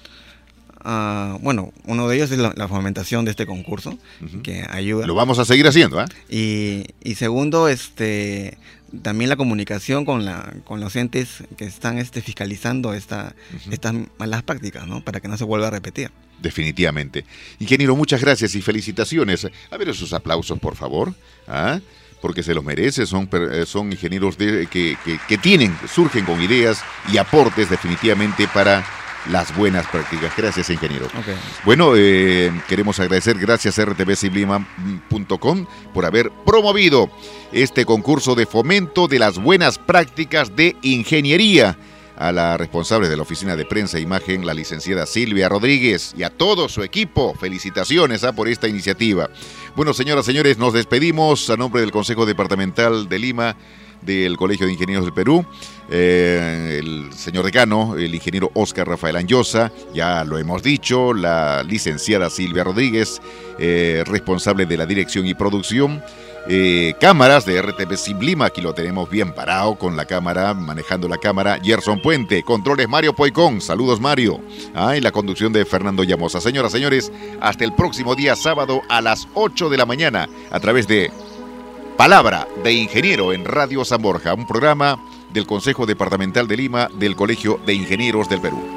Uh, bueno, uno de ellos es la, la fomentación de este concurso, uh-huh. que ayuda. Lo vamos a seguir haciendo, ¿eh? Y, y segundo, este, también la comunicación con la con los entes que están este, fiscalizando esta, uh-huh. estas malas prácticas, ¿no? Para que no se vuelva a repetir. Definitivamente. Ingeniero, muchas gracias y felicitaciones. A ver esos aplausos, por favor. ¿Ah? Porque se los merece, son, son ingenieros de, que, que, que tienen, surgen con ideas y aportes definitivamente para las buenas prácticas. Gracias, ingeniero. Okay. Bueno, eh, queremos agradecer, gracias a R T V Ciblima punto com por haber promovido este concurso de fomento de las buenas prácticas de ingeniería. A la responsable de la Oficina de Prensa e Imagen, la licenciada Silvia Rodríguez, y a todo su equipo, felicitaciones ¿ah? por esta iniciativa. Bueno, señoras y señores, nos despedimos a nombre del Consejo Departamental de Lima, del Colegio de Ingenieros del Perú, eh, el señor decano, el ingeniero Óscar Rafael Anyosa, ya lo hemos dicho, la licenciada Silvia Rodríguez, eh, responsable de la dirección y producción, eh, cámaras de R T V Ciblima, aquí lo tenemos bien parado con la cámara, manejando la cámara, Gerson Puente, controles Mario Poicón, saludos Mario, ah, y la conducción de Fernando Llamosa. Señoras y señores, hasta el próximo día sábado a las ocho de la mañana, a través de Palabra de Ingeniero en Radio San Borja, un programa del Consejo Departamental de Lima del Colegio de Ingenieros del Perú.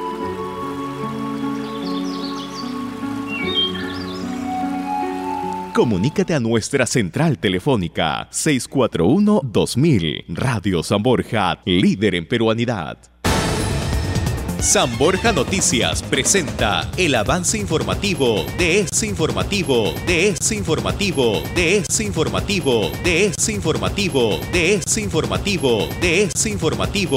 Comunícate a nuestra central telefónica seis cuatro uno dos mil. Radio San Borja, líder en peruanidad. San Borja Noticias presenta el avance informativo de ese informativo, de ese informativo, de ese informativo, de ese informativo, de ese informativo, de ese informativo.